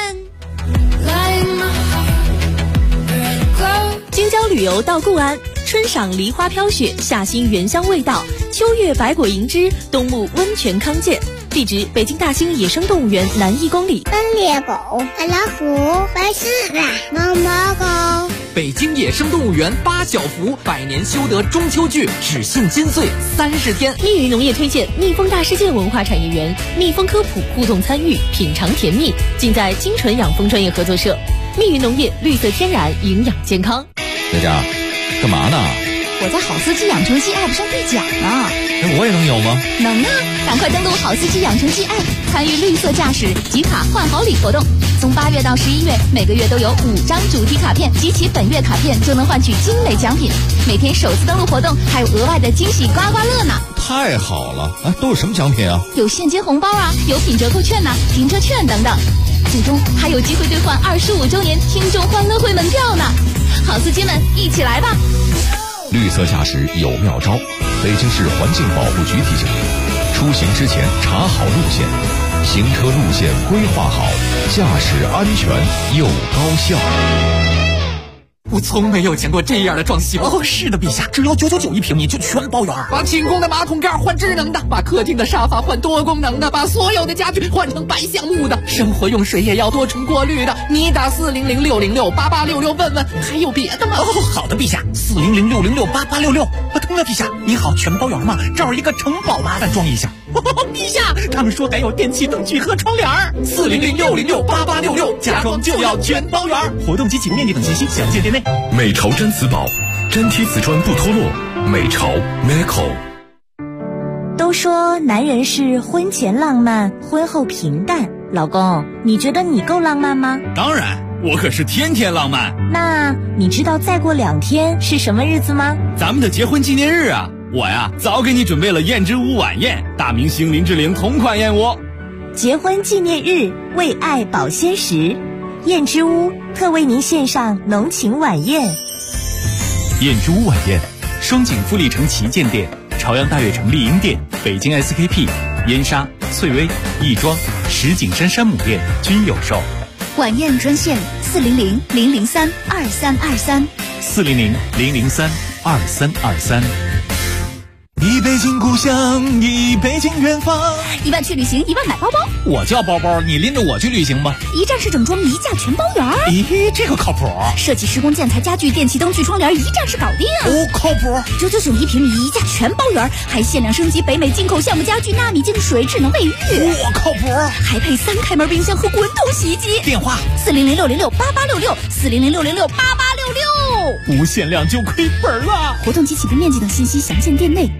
京郊旅游到固安，春赏梨花飘雪，夏欣原香味道，秋月百果盈枝，冬沐温泉康健。地址：北京大兴野生动物园南1公里。 斑鬣狗、老虎、白狮子、毛毛狗。 北京野生动物园8小福100年修得中秋剧只庆金岁30天。 密云农业推荐蜜蜂大世界文化产业园，蜜蜂科普互动参与，品尝甜蜜，尽在金纯养蜂专业合作社。密云农业，绿色天然，营养健康。 佳佳，干嘛呢？ 我在好司机养成记 App 上兑奖呢。 那我也能有吗？ 能啊！赶快登录好司机养成记 App， 参与绿色驾驶集卡换好礼活动。从8月到11月，每个月都有5张主题卡片，集齐本月卡片就能换取精美奖品。每天首次登录活动还有额外的惊喜刮刮乐呢！ 太好了！都有什么奖品啊？ 有现金红包啊，有品折扣券呐、停车券等等。最终还有机会兑换25周年听众欢乐会门票呢！好司机们，一起来吧！ 绿色驾驶有妙招，北京市环境保护局提醒您：出行之前查好路线，行车路线规划好，驾驶安全又高效。 我从没有见过这样的装修哦！是的，陛下，只要9991平米就全包圆。把清空的马桶盖换智能的，把客厅的沙发换多功能的，把所有的家具换成白橡木的，生活用水也要多重过滤的。你打400-606-8866问问，还有别的吗？哦，好的，陛下，400-606-8866。对了，陛下，你好，全包圆吗？这儿一个城堡，麻烦装一下。陛下，他们说还有电器灯具和窗帘。400-606-8866，家装就要全包圆。活动及起步面积等信息详见店内。 美潮毡瓷宝，粘贴瓷砖不脱落。美潮 Meco。 都说男人是婚前浪漫，婚后平淡。老公，你觉得你够浪漫吗？ 当然，我可是天天浪漫。 那你知道再过2天是什么日子吗？ 咱们的结婚纪念日啊！我呀，早给你准备了燕之屋晚宴，大明星林志玲同款燕窝。 结婚纪念日，为爱保鲜时，燕之屋特为您献上浓情晚宴。 燕之屋晚宴，双井富力城旗舰店、朝阳大悦城丽婴店、北京 SKP、燕莎、翠微、亦庄、石景山山姆店均有售。 晚宴专线400-003-2323。 400-003-2323。一北京故乡，一北京远方。 1万去旅行，1万买包包。 我叫包包，你拎着我去旅行吧。 一站式整装，一价全包圆。 咦，这个靠谱。 设计施工建材家具电器灯具窗帘，一站式搞定。 哦，靠谱。 9991平米，一价全包圆，还限量升级北美进口橡木家具、纳米净水、智能卫浴。 我靠谱。 还配3开门冰箱和滚筒洗衣机。 电话 400-606-8866，400-606-8866。 无限量就亏本了。 活动及起步面积等信息详见店内。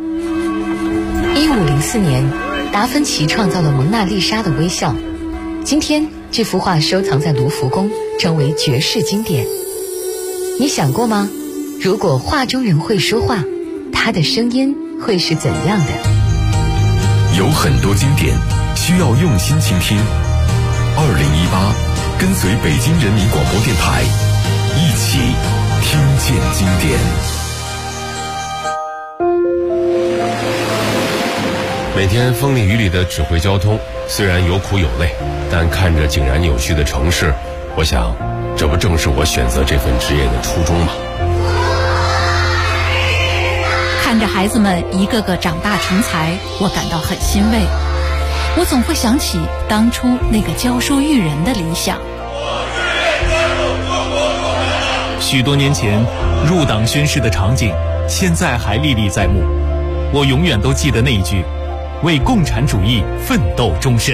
1504年，达芬奇创造了蒙娜丽莎的微笑。今天，这幅画收藏在卢浮宫，成为绝世经典。你想过吗？如果画中人会说话，他的声音会是怎样的？ 有很多经典需要用心倾听。2018，跟随北京人民广播电台，一起听见经典。每每天风里雨里的指挥交通，虽然有苦有累，但看着井然有序的城市，我想，这不正是我选择这份职业的初衷吗？ 看着孩子们一个个长大成才，我感到很欣慰。我总会想起当初那个教书育人的理想。 许多年前入党宣誓的场景，现在还历历在目。我永远都记得那一句：为共产主义奋斗终身。